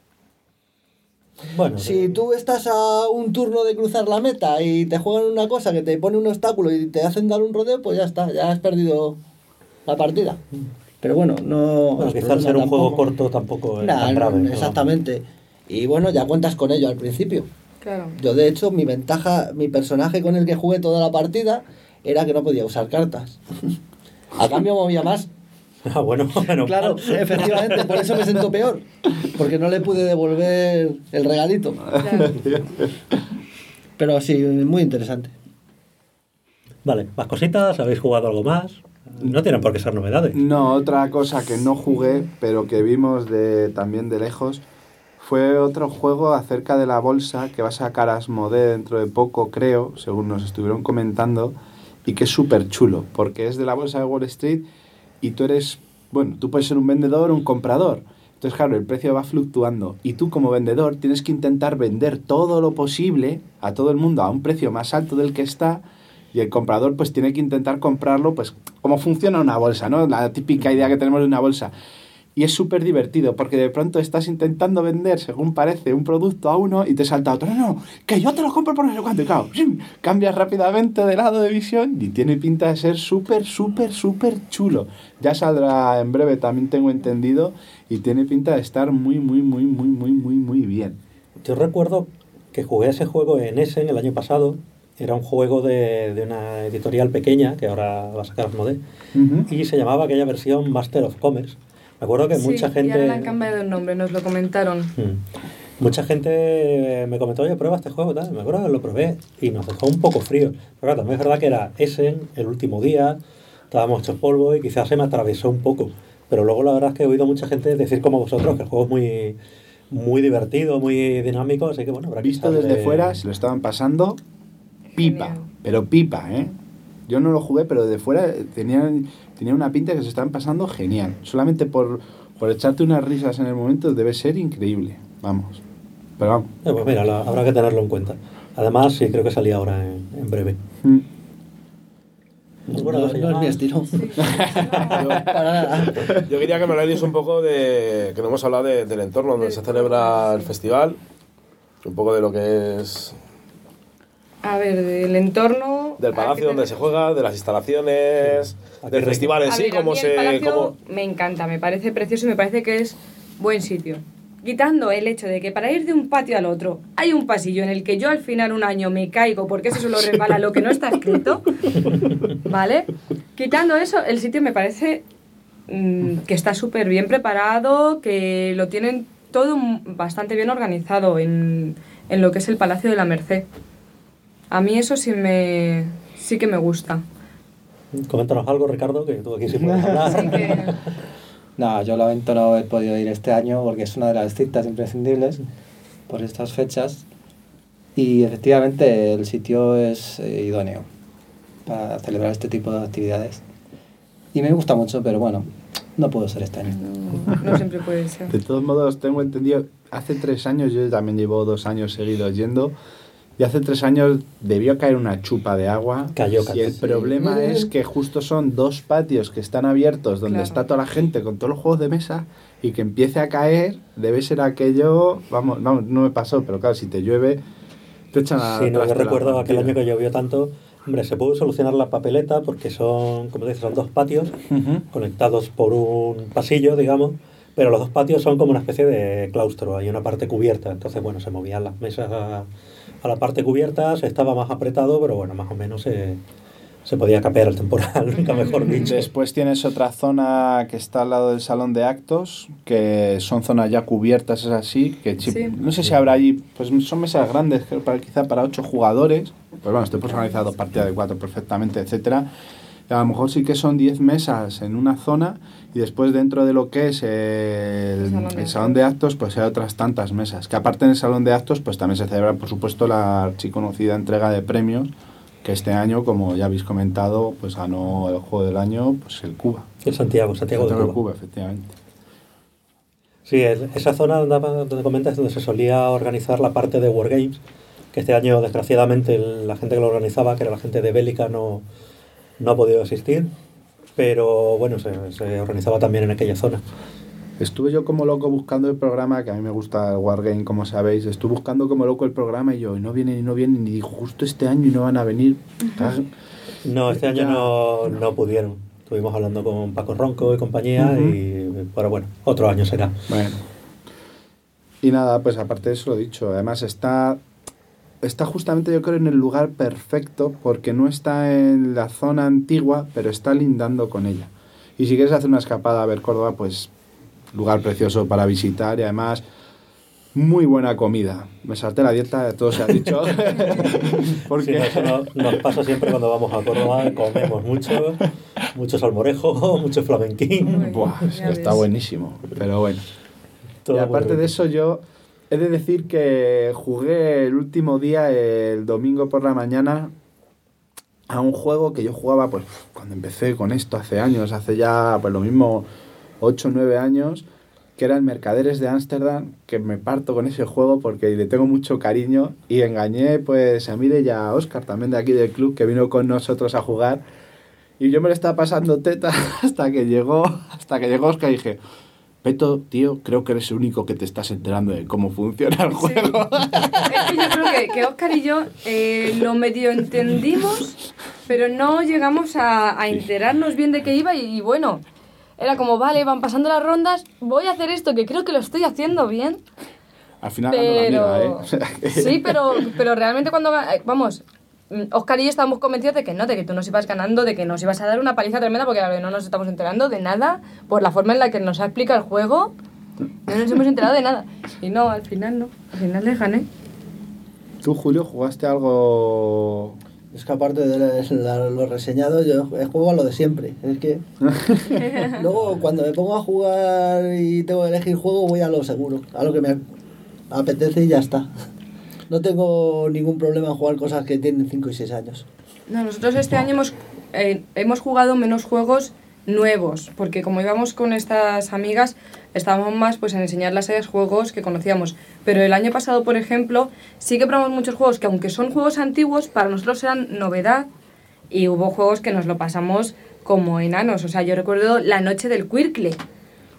Bueno, si tú estás a un turno de cruzar la meta y te juegan una cosa que te pone un obstáculo y te hacen dar un rodeo, pues ya está, ya has perdido la partida. Pero bueno, no... Bueno, quizás ser un juego corto tampoco es tan grave. No, exactamente. Y bueno, ya cuentas con ello al principio. Claro. Yo, de hecho, mi personaje con el que jugué toda la partida era que no podía usar cartas. A cambio movía más. Bueno. Claro, efectivamente, por eso me siento peor. Porque no le pude devolver el regalito. Claro. Pero sí, muy interesante. Vale, más cositas, ¿habéis jugado algo más? No tienen por qué ser novedades. No, otra cosa que no jugué, pero que vimos también de lejos, fue otro juego acerca de la bolsa que va a sacar Asmodee dentro de poco, creo, según nos estuvieron comentando, y que es súper chulo, porque es de la bolsa de Wall Street y tú puedes ser un vendedor o un comprador. Entonces, claro, el precio va fluctuando y tú como vendedor tienes que intentar vender todo lo posible a todo el mundo a un precio más alto del que está. Y el comprador pues tiene que intentar comprarlo, pues como funciona una bolsa, ¿no? La típica idea que tenemos de una bolsa. Y es súper divertido porque de pronto estás intentando vender, según parece, un producto a uno y te salta otro. No, que yo te lo compro por no sé cuánto. Y claro, cambias rápidamente de lado de visión y tiene pinta de ser súper, súper, súper chulo. Ya saldrá en breve, también tengo entendido, y tiene pinta de estar muy, muy, muy, muy, muy, muy, muy bien. Yo recuerdo que jugué ese juego en Essen el año pasado. Era un juego de una editorial pequeña, que ahora va a sacar Asmodee, y se llamaba aquella versión Master of Commerce. Me acuerdo que mucha gente... Sí, y ahora le han cambiado el nombre, nos lo comentaron. Mucha gente me comentó, oye, prueba este juego, tal. Me acuerdo que lo probé y nos dejó un poco frío. Pero claro, también es verdad que era Essen, el último día, estábamos hechos polvo y quizás se me atravesó un poco. Pero luego la verdad es que he oído mucha gente decir como vosotros que el juego es muy, muy divertido, muy dinámico, así que bueno, habrá que visto desde fuera, se lo estaban pasando... pipa, Genial. pero pipa, ¿eh? Yo no lo jugué, pero de fuera tenía una pinta que se estaban pasando genial. Solamente por echarte unas risas en el momento debe ser increíble. Vamos. Pero vamos. Pues mira, habrá que tenerlo en cuenta. Además, sí, creo que salía ahora en breve. Pues bueno, no es mi estilo. Yo quería que me hablarais un poco que no hemos hablado del entorno donde se celebra el festival. Un poco de lo que es... A ver, del entorno... Del palacio donde se juega, de las instalaciones, del festival en sí, cómo se... El palacio me encanta, me parece precioso y me parece que es buen sitio. Quitando el hecho de que para ir de un patio al otro hay un pasillo en el que yo al final un año me caigo porque eso solo resbala lo que no está escrito, ¿vale? Quitando eso, el sitio me parece que está súper bien preparado, que lo tienen todo bastante bien organizado en lo que es el Palacio de la Merced. A mí eso sí que me gusta. Coméntanos algo, Ricardo, que tú aquí sí puedes hablar. Así que... No, yo lamento no haber podido ir este año porque es una de las citas imprescindibles por estas fechas y efectivamente el sitio es idóneo para celebrar este tipo de actividades. Y me gusta mucho, pero bueno, no puedo ser este año. No siempre puede ser. De todos modos, tengo entendido, hace 3 años, yo también llevo 2 años seguidos yendo, y hace 3 años debió caer una chupa de agua. Cayó. Y el problema es que justo son 2 patios que están abiertos donde está toda la gente con todos los juegos de mesa y que empiece a caer, debe ser aquello, vamos, no me pasó, pero claro, si te llueve, te echan a... Sí, no, yo recuerdo aquel año que llovió tanto. Hombre, se pudo solucionar la papeleta porque son, como dices, son 2 patios conectados por un pasillo, digamos, pero los 2 patios son como una especie de claustro, hay una parte cubierta, entonces, bueno, se movían las mesas a la parte cubierta, se estaba más apretado, pero bueno, más o menos se podía capear el temporal, nunca mejor dicho. Después tienes otra zona que está al lado del salón de actos, que son zonas ya cubiertas, es así, que Sí. no sé si habrá allí, pues son mesas grandes, quizá para 8 jugadores, pues bueno, estoy organizado partida de 4 perfectamente, etcétera. A lo mejor sí que son 10 mesas en una zona y después dentro de lo que es el salón de actos pues hay otras tantas mesas. Que aparte en el salón de actos pues también se celebra por supuesto la archiconocida entrega de premios que este año, como ya habéis comentado, pues ganó el juego del año pues el Cuba. El Santiago de Cuba, efectivamente. Sí, esa zona donde comentas es donde se solía organizar la parte de Wargames, que este año desgraciadamente la gente que lo organizaba, que era la gente de Bélica, no ha podido asistir, pero bueno, se organizaba también en aquella zona. Estuve yo como loco buscando el programa, que a mí me gusta el Wargame, como sabéis, estuve buscando como loco el programa y no vienen, y digo, justo este año y no van a venir. No, este año no pudieron. Estuvimos hablando con Paco Ronco y compañía, pero bueno, otro año será. Bueno. Y nada, pues aparte de eso lo dicho, además está justamente yo creo en el lugar perfecto porque no está en la zona antigua, pero está lindando con ella. Y si quieres hacer una escapada a ver Córdoba, pues lugar precioso para visitar y además muy buena comida. Me salté la dieta, todo se ha dicho. Porque sí, eso nos pasa siempre cuando vamos a Córdoba, comemos mucho salmorejo, mucho flamenquín. Buah, es que está buenísimo, pero bueno. Todo y aparte de eso yo he de decir que jugué el último día, el domingo por la mañana, a un juego que yo jugaba pues cuando empecé con esto hace años, hace ya pues lo mismo 8 o 9 años, que era el Mercaderes de Ámsterdam, que me parto con ese juego porque le tengo mucho cariño y engañé pues a Mire y a Óscar también de aquí del club que vino con nosotros a jugar y yo me lo estaba pasando teta hasta que llegó Óscar y dije: Peto, tío, creo que eres el único que te estás enterando de cómo funciona el juego. Es que yo creo que Óscar y yo lo medio entendimos, pero no llegamos a enterarnos bien de qué iba y bueno, era como, vale, van pasando las rondas, voy a hacer esto, que creo que lo estoy haciendo bien. Al final ganó la amiga, ¿eh? Sí, pero realmente cuando, vamos, Óscar y yo estábamos convencidos de que tú nos ibas ganando, de que nos ibas a dar una paliza tremenda, porque a ver, no nos estamos enterando de nada, por la forma en la que nos ha explicado el juego, no nos hemos enterado de nada. Y no, al final les gané. ¿Tú, Julio, jugaste algo...? Es que aparte de lo reseñado, yo juego a lo de siempre. Es que luego cuando me pongo a jugar y tengo que elegir juego, voy a lo seguro, a lo que me apetece y ya está. No tengo ningún problema en jugar cosas que tienen 5 y 6 años. No, nosotros este año hemos jugado menos juegos nuevos, porque como íbamos con estas amigas, estábamos más pues en enseñarles a ellas juegos que conocíamos. Pero el año pasado, por ejemplo, sí que probamos muchos juegos que, aunque son juegos antiguos, para nosotros eran novedad, y hubo juegos que nos lo pasamos como enanos. O sea, yo recuerdo la noche del Quirkle,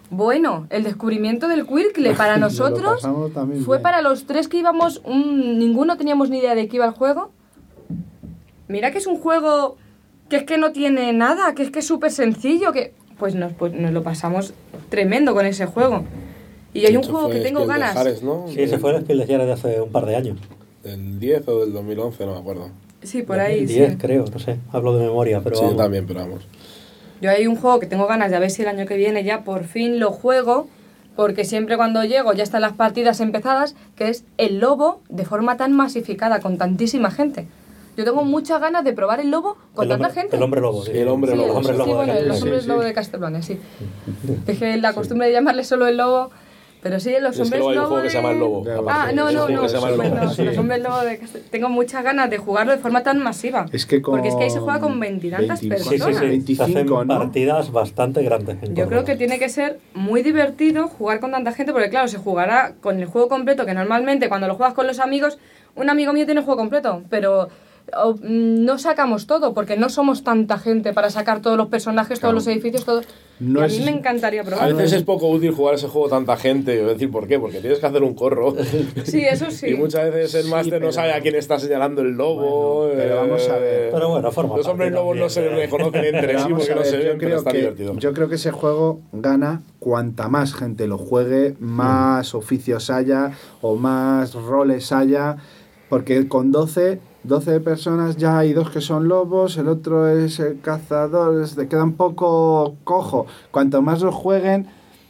Bueno, el descubrimiento del Quirkle para nosotros fue bien. para los 3 que íbamos, ninguno teníamos ni idea de qué iba el juego. Mira que es un juego que es que no tiene nada, que es súper sencillo, que pues nos lo pasamos tremendo con ese juego. Y hay un juego que tengo ganas. Jares, ¿no? Sí, ese fue el Spiel des Jahres de hace un par de años. ¿Del 10 o del 2011? No me acuerdo. Sí, por ahí, 10 sí. creo, no sé, hablo de memoria, pero Sí, vamos. también, pero vamos. Yo hay un juego que tengo ganas de a ver si el año que viene ya por fin lo juego, porque siempre cuando llego ya están las partidas empezadas, que es el Lobo de forma tan masificada, con tantísima gente. Yo tengo muchas ganas de probar el Lobo con tanta gente. El hombre lobo, sí. El hombre lobo. El hombre lobo Sí, de bueno, los Castlevania. hombres lobo de Castlevania, sí. Es que la costumbre de llamarle solo el lobo, pero sí, los Es que hombres luego hay un lobo juego que se llama El Lobo. Ah, aparte. no, Es un juego que se llama El Lobo. no, los hombres lobo de Castlevania. Tengo muchas ganas de jugarlo de forma tan masiva. Es que porque es que ahí se juega con veintitantas 25, Sí, sí, personas. sí. 25, Se hacen ¿no? partidas bastante grandes. en Yo torno. creo que tiene que ser muy divertido jugar con tanta gente, porque claro, se jugará con el juego completo, que normalmente cuando lo juegas con los amigos, un amigo mío tiene el juego completo, pero no sacamos todo, porque no somos tanta gente para sacar todos los personajes, todos los edificios, todo. No y a es- mí me encantaría A probarlo. veces es poco útil jugar ese juego tanta gente. Voy a decir por qué, porque tienes que hacer un corro. Sí, eso sí. Y muchas veces el máster no pero- sabe a quién está señalando el lobo. Bueno, pero vamos a ver. Pero bueno, forma Los hombres parte lobos no se también, reconocen entre Pero sí vamos porque a no ver, se ven, pero está que, divertido. yo creo que ese juego gana cuanta más gente lo juegue, más oficios haya o más roles haya, porque con 12 personas ya hay 2 que son lobos, el otro es el cazador, te queda un poco cojo. Cuanto más lo jueguen,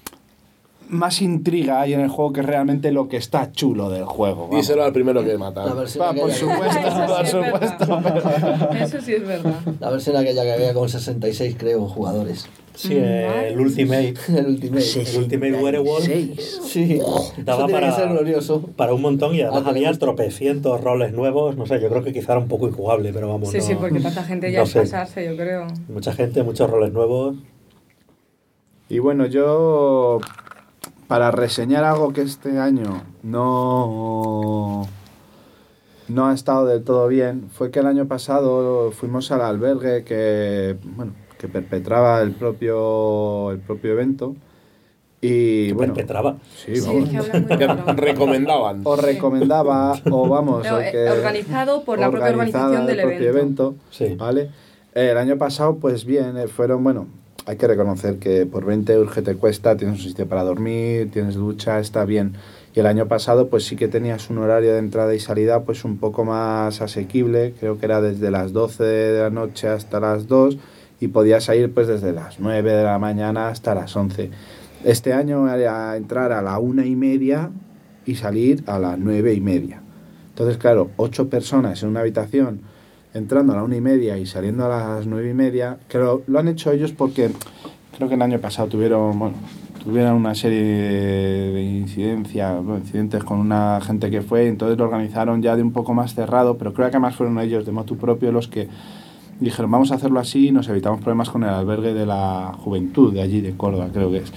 más intriga hay en el juego, que es realmente lo que está chulo del juego. vamos. Díselo al primero que mata. La versión Va, por aquella- supuesto, Eso por sí es supuesto. verdad. Eso sí es verdad. La versión aquella que había con 66, creo, jugadores. Sí, el Ultimate. El Ultimate. El Ultimate Werewolf Sí, daba eso tiene que ser glorioso. para un montón y además Ah, había me gusta. tropecientos roles nuevos. No sé, yo creo que quizá era un poco injugable, pero vamos. Sí, no, sí, porque tanta gente ya no es sé. pasarse, yo creo. Mucha gente, muchos roles nuevos. Y bueno, yo para reseñar algo que este año no ha estado del todo bien, fue que el año pasado fuimos al albergue que perpetraba el propio evento y bueno, Perpetraba. sí, Sí, vamos, es que habla muy Que raro. recomendaban. os recomendaba o vamos Pero, o que organizado por la propia organizada organización del el propio evento, Sí. ¿vale? El año pasado, pues bien, fueron, bueno, hay que reconocer que por 20 euros que te cuesta, tienes un sitio para dormir, tienes ducha, está bien. Y el año pasado, pues sí que tenías un horario de entrada y salida, pues un poco más asequible, creo que era desde las 12 de la noche hasta las 2, y podías ir pues desde las 9 de la mañana hasta las 11. Este año era entrar a la 1:30 y salir a las 9:30. Entonces, claro, 8 personas en una habitación, entrando a la 1:30 y saliendo a las 9:30, que lo han hecho ellos porque creo que el año pasado tuvieron una serie de incidentes con una gente que fue, entonces lo organizaron ya de un poco más cerrado, pero creo que además fueron ellos de motu propio los que dijeron vamos a hacerlo así y nos evitamos problemas con el albergue de la juventud de allí, de Córdoba, creo que es.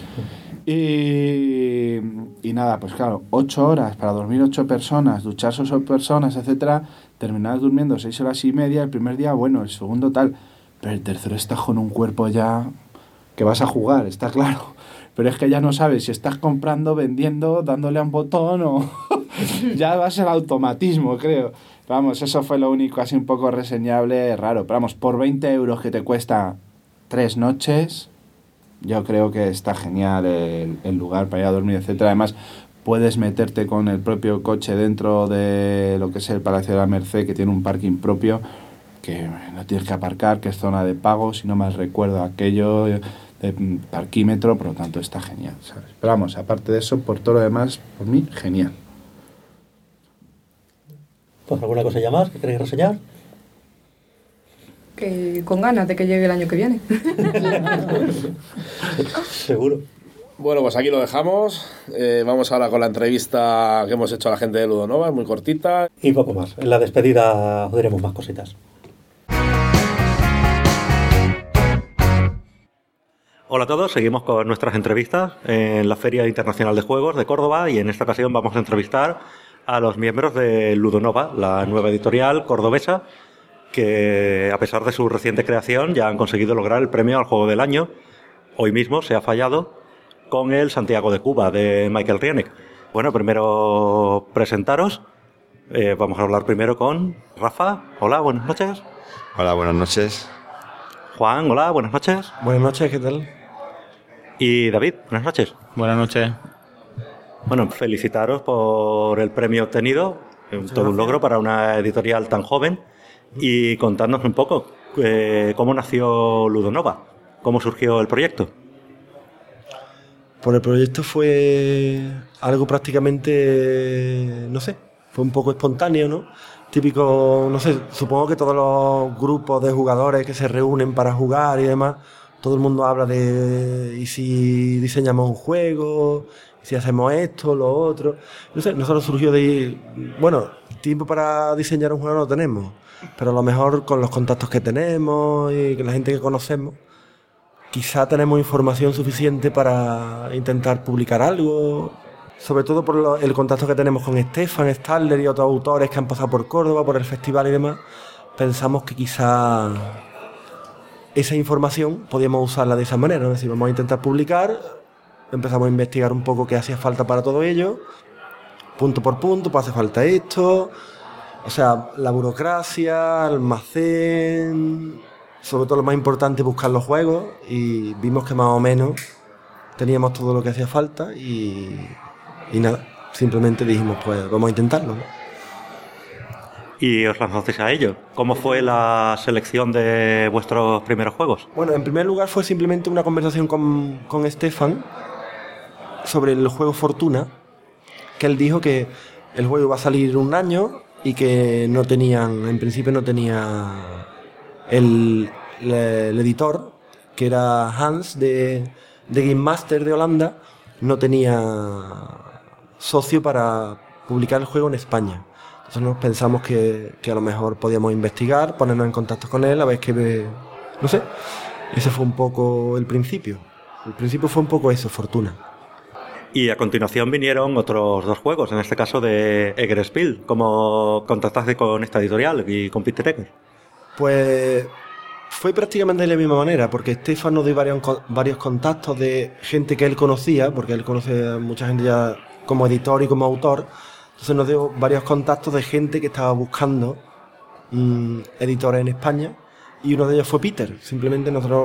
Y nada, pues claro, 8 horas para dormir 8 personas, ducharse 8 personas, etcétera, terminas durmiendo 6 horas y media, el primer día, bueno, el segundo tal, pero el tercero estás con un cuerpo ya que vas a jugar, está claro. Pero es que ya no sabes si estás comprando, vendiendo, dándole a un botón o ya va a ser automatismo, creo. Vamos, eso fue lo único así un poco reseñable, raro. Pero vamos, por 20 euros que te cuesta 3 noches, yo creo que está genial el lugar para ir a dormir, etcétera. Además, puedes meterte con el propio coche dentro de lo que es el Palacio de la Merced, que tiene un parking propio, que no tienes que aparcar, que es zona de pago, si no mal recuerdo aquello, de parquímetro, por lo tanto está genial, ¿sabes? Pero vamos, aparte de eso, por todo lo demás, por mí, genial. Pues alguna cosa más que queréis reseñar. Que con ganas de que llegue el año que viene. Seguro. Bueno, pues aquí lo dejamos. Vamos ahora con la entrevista que hemos hecho a la gente de Ludonova, muy cortita. Y poco más. En la despedida os diremos más cositas. Hola a todos, seguimos con nuestras entrevistas en la Feria Internacional de Juegos de Córdoba y en esta ocasión vamos a entrevistar a los miembros de Ludonova, la nueva editorial cordobesa que a pesar de su reciente creación ya han conseguido lograr el premio al Juego del Año. Hoy mismo se ha fallado con el Santiago de Cuba de Michael Rienick. Bueno, primero presentaros. Vamos a hablar primero con Rafa. Hola, buenas noches. Hola, buenas noches. Juan, hola, buenas noches. Buenas noches, ¿qué tal? Y David, buenas noches. Buenas noches. Bueno, felicitaros por el premio obtenido, todo un logro para una editorial tan joven, y contarnos un poco cómo nació Ludonova, cómo surgió el proyecto. Pues el proyecto fue algo prácticamente, no sé, fue un poco espontáneo, ¿no? Típico, no sé, supongo que todos los grupos de jugadores que se reúnen para jugar y demás, todo el mundo habla de ¿y si diseñamos un juego? ¿Y si hacemos esto, lo otro? No sé, nosotros surgió de, bueno, tiempo para diseñar un juego no tenemos, pero a lo mejor con los contactos que tenemos y con la gente que conocemos, quizá tenemos información suficiente para intentar publicar algo. Sobre todo por el contacto que tenemos con Stefan Stadler y otros autores que han pasado por Córdoba, por el festival y demás, pensamos que quizá esa información podíamos usarla de esa manera, ¿no? Es decir, vamos a intentar publicar, empezamos a investigar un poco qué hacía falta para todo ello, punto por punto, pues hace falta esto, o sea, la burocracia, el almacén, sobre todo lo más importante, buscar los juegos, y vimos que más o menos teníamos todo lo que hacía falta y nada, simplemente dijimos, pues vamos a intentarlo, ¿no? Y os lanzasteis a ello. ¿Cómo fue la selección de vuestros primeros juegos? Bueno, en primer lugar fue simplemente una conversación con Stefan sobre el juego Fortuna, que él dijo que el juego iba a salir un año y que no tenían, en principio no tenía el editor, que era Hans de Game Master de Holanda, no tenía socio para publicar el juego en España. Entonces nos pensamos que a lo mejor podíamos investigar, ponernos en contacto con él, a ver qué... No sé, ese fue un poco el principio. El principio fue un poco eso, Fortuna. Y a continuación vinieron otros dos juegos, en este caso de Eggerspiel. ¿Cómo contactaste con esta editorial y con Peter Egger? Pues fue prácticamente de la misma manera, porque Stefan nos dio varios contactos de gente que él conocía, porque él conoce a mucha gente ya como editor y como autor. Entonces nos dio varios contactos de gente que estaba buscando editores en España, y uno de ellos fue Peter. Simplemente nosotros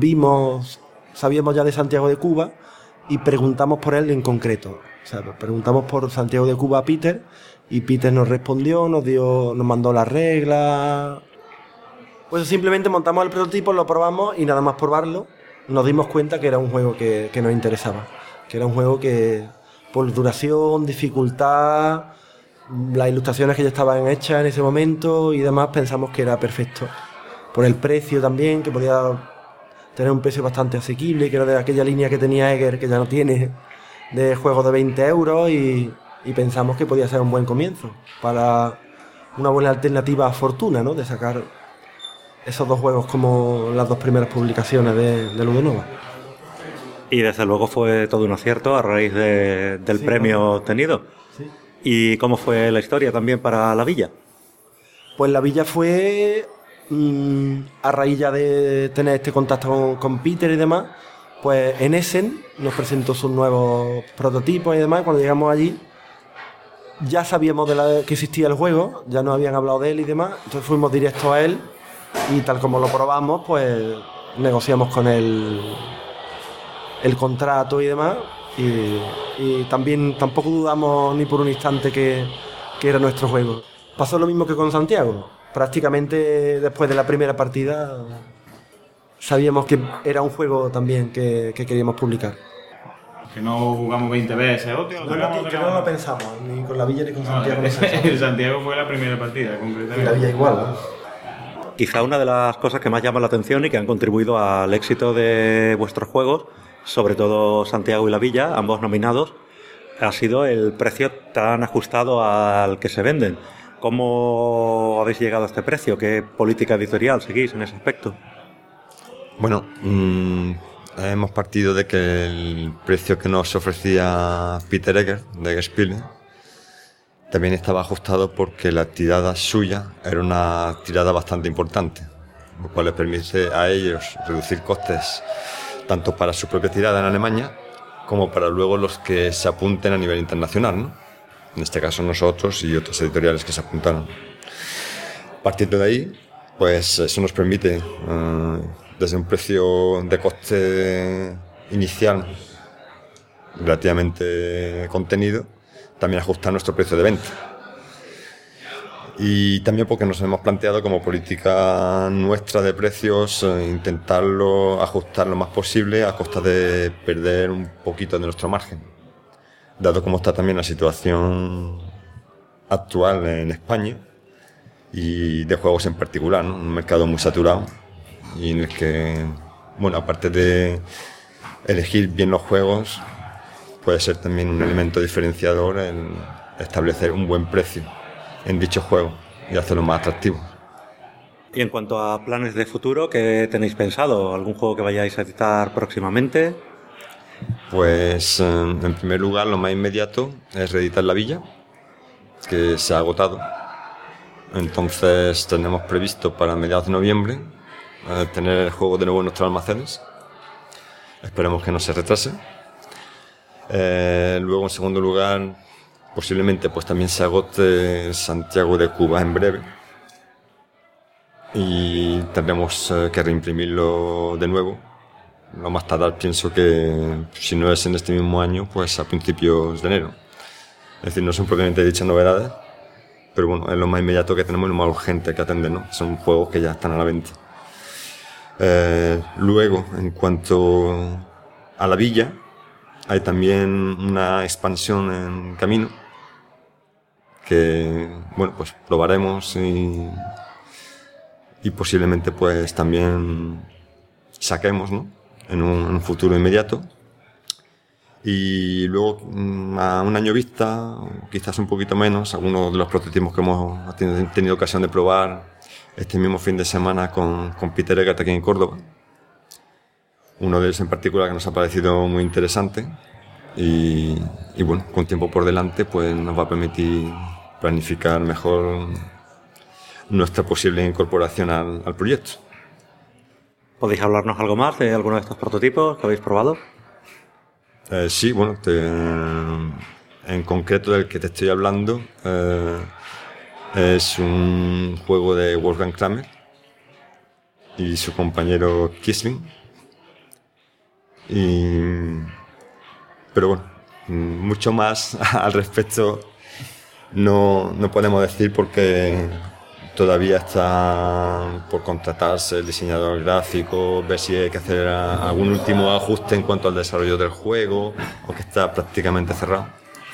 sabíamos ya de Santiago de Cuba y preguntamos por él en concreto. O sea, preguntamos por Santiago de Cuba a Peter, y Peter nos respondió, nos mandó las reglas. Pues simplemente montamos el prototipo, lo probamos, y nada más probarlo nos dimos cuenta que era un juego que nos interesaba, que era un juego que por duración, dificultad, las ilustraciones que ya estaban hechas en ese momento y demás, pensamos que era perfecto. Por el precio también, que podía tener un precio bastante asequible, que era de aquella línea que tenía Egger, que ya no tiene, de juegos de 20 euros, y pensamos que podía ser un buen comienzo para una buena alternativa a Fortuna, ¿no? De sacar esos dos juegos como las dos primeras publicaciones de Ludonova. Y desde luego fue todo un acierto a raíz del premio obtenido. Sí. ¿Y cómo fue la historia también para la villa? Pues la villa fue, a raíz ya de tener este contacto con Peter y demás, pues en Essen nos presentó sus nuevos prototipos y demás. Cuando llegamos allí ya sabíamos que existía el juego, ya nos habían hablado de él y demás, entonces fuimos directos a él, y tal como lo probamos, pues negociamos con él el contrato y demás, y también tampoco dudamos ni por un instante que era nuestro juego. Pasó lo mismo que con Santiago. Prácticamente después de la primera partida sabíamos que era un juego también que queríamos publicar. Que no jugamos 20 veces, que no lo pensamos, ni con la villa ni con Santiago. El Santiago fue la primera partida, concretamente. Y la villa igual, ¿no? Quizá una de las cosas que más llama la atención y que han contribuido al éxito de vuestros juegos, sobre todo Santiago y la Villa, ambos nominados, ha sido el precio tan ajustado al que se venden. ¿Cómo habéis llegado a este precio? ¿Qué política editorial seguís en ese aspecto? Bueno, hemos partido de que el precio que nos ofrecía Peter Egger de Eggerspiel también estaba ajustado porque la tirada suya era una tirada bastante importante, lo cual les permite a ellos reducir costes tanto para su propia tirada en Alemania como para luego los que se apunten a nivel internacional, ¿no? En este caso nosotros y otras editoriales que se apuntaron. Partiendo de ahí, pues eso nos permite, desde un precio de coste inicial relativamente contenido, también ajustar nuestro precio de venta. Y también porque nos hemos planteado como política nuestra de precios intentarlo ajustar lo más posible a costa de perder un poquito de nuestro margen, dado como está también la situación actual en España y de juegos en particular, ¿no? Un mercado muy saturado y en el que, bueno, aparte de elegir bien los juegos, puede ser también un elemento diferenciador el establecer un buen precio en dicho juego y hacerlo más atractivo. Y en cuanto a planes de futuro, ¿qué tenéis pensado? ¿Algún juego que vayáis a editar próximamente? Pues en primer lugar, lo más inmediato es reeditar La Villa, que se ha agotado. Entonces tenemos previsto para mediados de noviembre tener el juego de nuevo en nuestros almacenes. Esperemos que no se retrase. Luego, en segundo lugar, posiblemente pues también se agote Santiago de Cuba en breve y tendremos que reimprimirlo de nuevo. Lo más tardar, pienso que si no es en este mismo año, pues a principios de enero. Es decir, no son propiamente dichas novedades, pero bueno, es lo más inmediato que tenemos y lo más urgente que atender, ¿no? Son juegos que ya están a la venta. Luego, en cuanto a La Villa, hay también una expansión en camino que, bueno, pues probaremos y posiblemente pues también saquemos, ¿no? En un futuro inmediato. Y luego, a un año vista, quizás un poquito menos, algunos de los prototipos que hemos tenido ocasión de probar este mismo fin de semana con Peter Eggert aquí en Córdoba. Uno de ellos en particular que nos ha parecido muy interesante y bueno, con tiempo por delante pues nos va a permitir planificar mejor nuestra posible incorporación al proyecto. ¿Podéis hablarnos algo más de alguno de estos prototipos que habéis probado? Sí, bueno, en concreto del que te estoy hablando es un juego de Wolfgang Kramer y su compañero Kiesling. Pero bueno, mucho más al respecto no podemos decir porque todavía está por contratarse el diseñador gráfico, ver si hay que hacer algún último ajuste en cuanto al desarrollo del juego o que está prácticamente cerrado.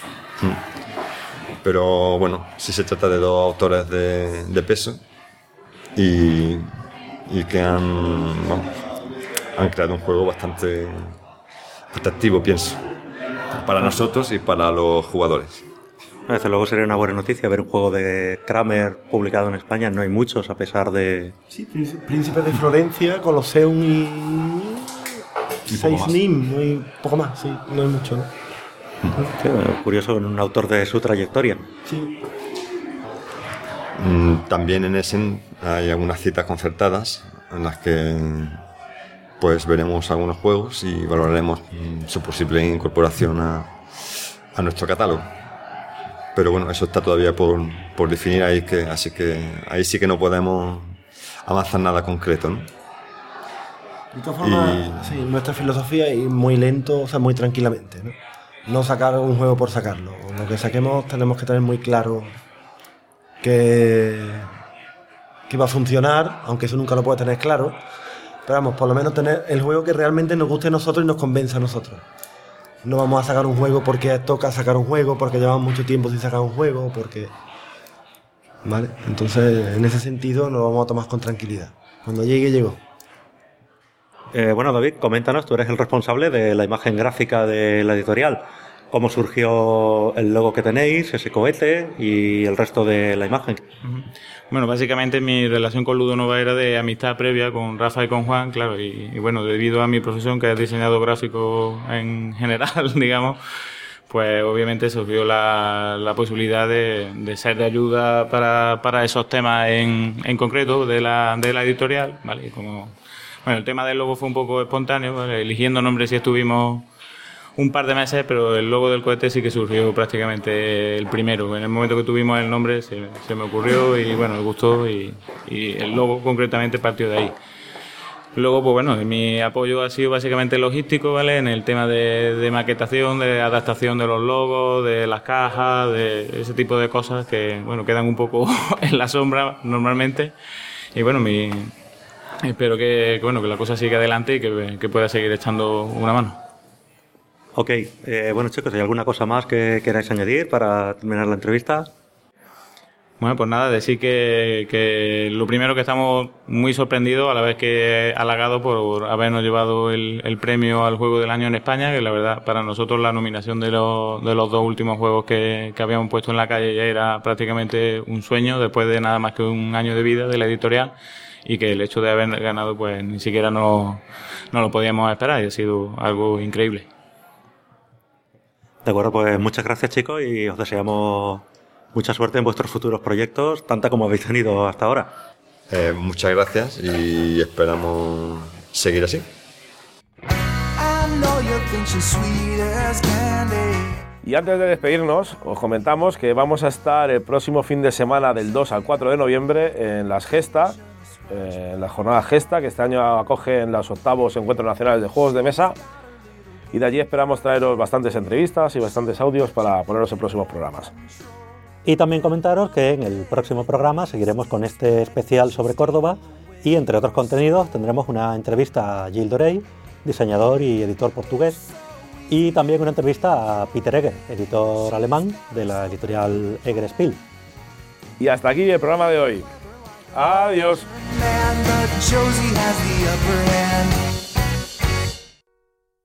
Pero bueno, sí se trata de dos autores de peso y que han creado un juego bastante atractivo, pienso, para nosotros y para los jugadores. Desde luego sería una buena noticia ver un juego de Kramer publicado en España. No hay muchos, a pesar de... Sí, Príncipe de Florencia, Colosseum y 6 Nim, no hay poco más, sí, no hay mucho, ¿no? Sí, curioso, un autor de su trayectoria. Sí. También en Essen hay algunas citas concertadas en las que pues veremos algunos juegos y valoraremos su posible incorporación a nuestro catálogo. Pero bueno, eso está todavía por definir ahí, así que ahí sí que no podemos avanzar nada concreto, ¿no? De todas formas, sí, nuestra filosofía es ir muy lento, o sea, muy tranquilamente, ¿no? No sacar un juego por sacarlo. Lo que saquemos tenemos que tener muy claro que va a funcionar, aunque eso nunca lo puede tener claro. Pero vamos, por lo menos tener el juego que realmente nos guste a nosotros y nos convenza a nosotros. No vamos a sacar un juego porque toca sacar un juego, porque llevamos mucho tiempo sin sacar un juego, porque... ¿Vale? Entonces, en ese sentido, nos vamos a tomar con tranquilidad. Cuando llegue, llegó. Bueno, David, coméntanos, tú eres el responsable de la imagen gráfica de la editorial. ¿Cómo surgió el logo que tenéis, ese cohete y el resto de la imagen? Bueno, básicamente mi relación con Ludo Nova era de amistad previa con Rafa y con Juan, claro, y bueno, debido a mi profesión, que es diseñador gráfico en general, digamos, pues obviamente surgió la posibilidad de ser de ayuda para esos temas en concreto de la editorial, ¿vale? Y como, bueno, el tema del logo fue un poco espontáneo, ¿vale? Eligiendo nombres y estuvimos un par de meses, pero el logo del cohete sí que surgió prácticamente el primero. En el momento que tuvimos el nombre se me ocurrió y bueno, me gustó y el logo concretamente partió de ahí. Luego, pues bueno, mi apoyo ha sido básicamente logístico, ¿vale? En el tema de maquetación, de adaptación de los logos, de las cajas, de ese tipo de cosas que, bueno, quedan un poco en la sombra normalmente. Y bueno, espero que la cosa siga adelante y que pueda seguir echando una mano. Ok, bueno chicos, ¿hay alguna cosa más que queráis añadir para terminar la entrevista? Bueno, pues nada, decir que lo primero que estamos muy sorprendidos, a la vez que halagados por habernos llevado el premio al Juego del Año en España, que la verdad para nosotros la nominación de los dos últimos juegos que habíamos puesto en la calle ya era prácticamente un sueño, después de nada más que un año de vida de la editorial, y que el hecho de haber ganado pues ni siquiera no lo podíamos esperar y ha sido algo increíble. De acuerdo, pues muchas gracias chicos y os deseamos mucha suerte en vuestros futuros proyectos, tanta como habéis tenido hasta ahora. Muchas gracias y esperamos seguir así. Y antes de despedirnos, os comentamos que vamos a estar el próximo fin de semana del 2 al 4 de noviembre en las Gesta, en la jornada Gesta, que este año acogen los 8º Encuentros Nacionales de Juegos de Mesa. Y de allí esperamos traeros bastantes entrevistas y bastantes audios para poneros en próximos programas. Y también comentaros que en el próximo programa seguiremos con este especial sobre Córdoba y entre otros contenidos tendremos una entrevista a Gilles Dorey, diseñador y editor portugués, y también una entrevista a Peter Egger, editor alemán de la editorial Egger Spiel. Y hasta aquí el programa de hoy. Adiós.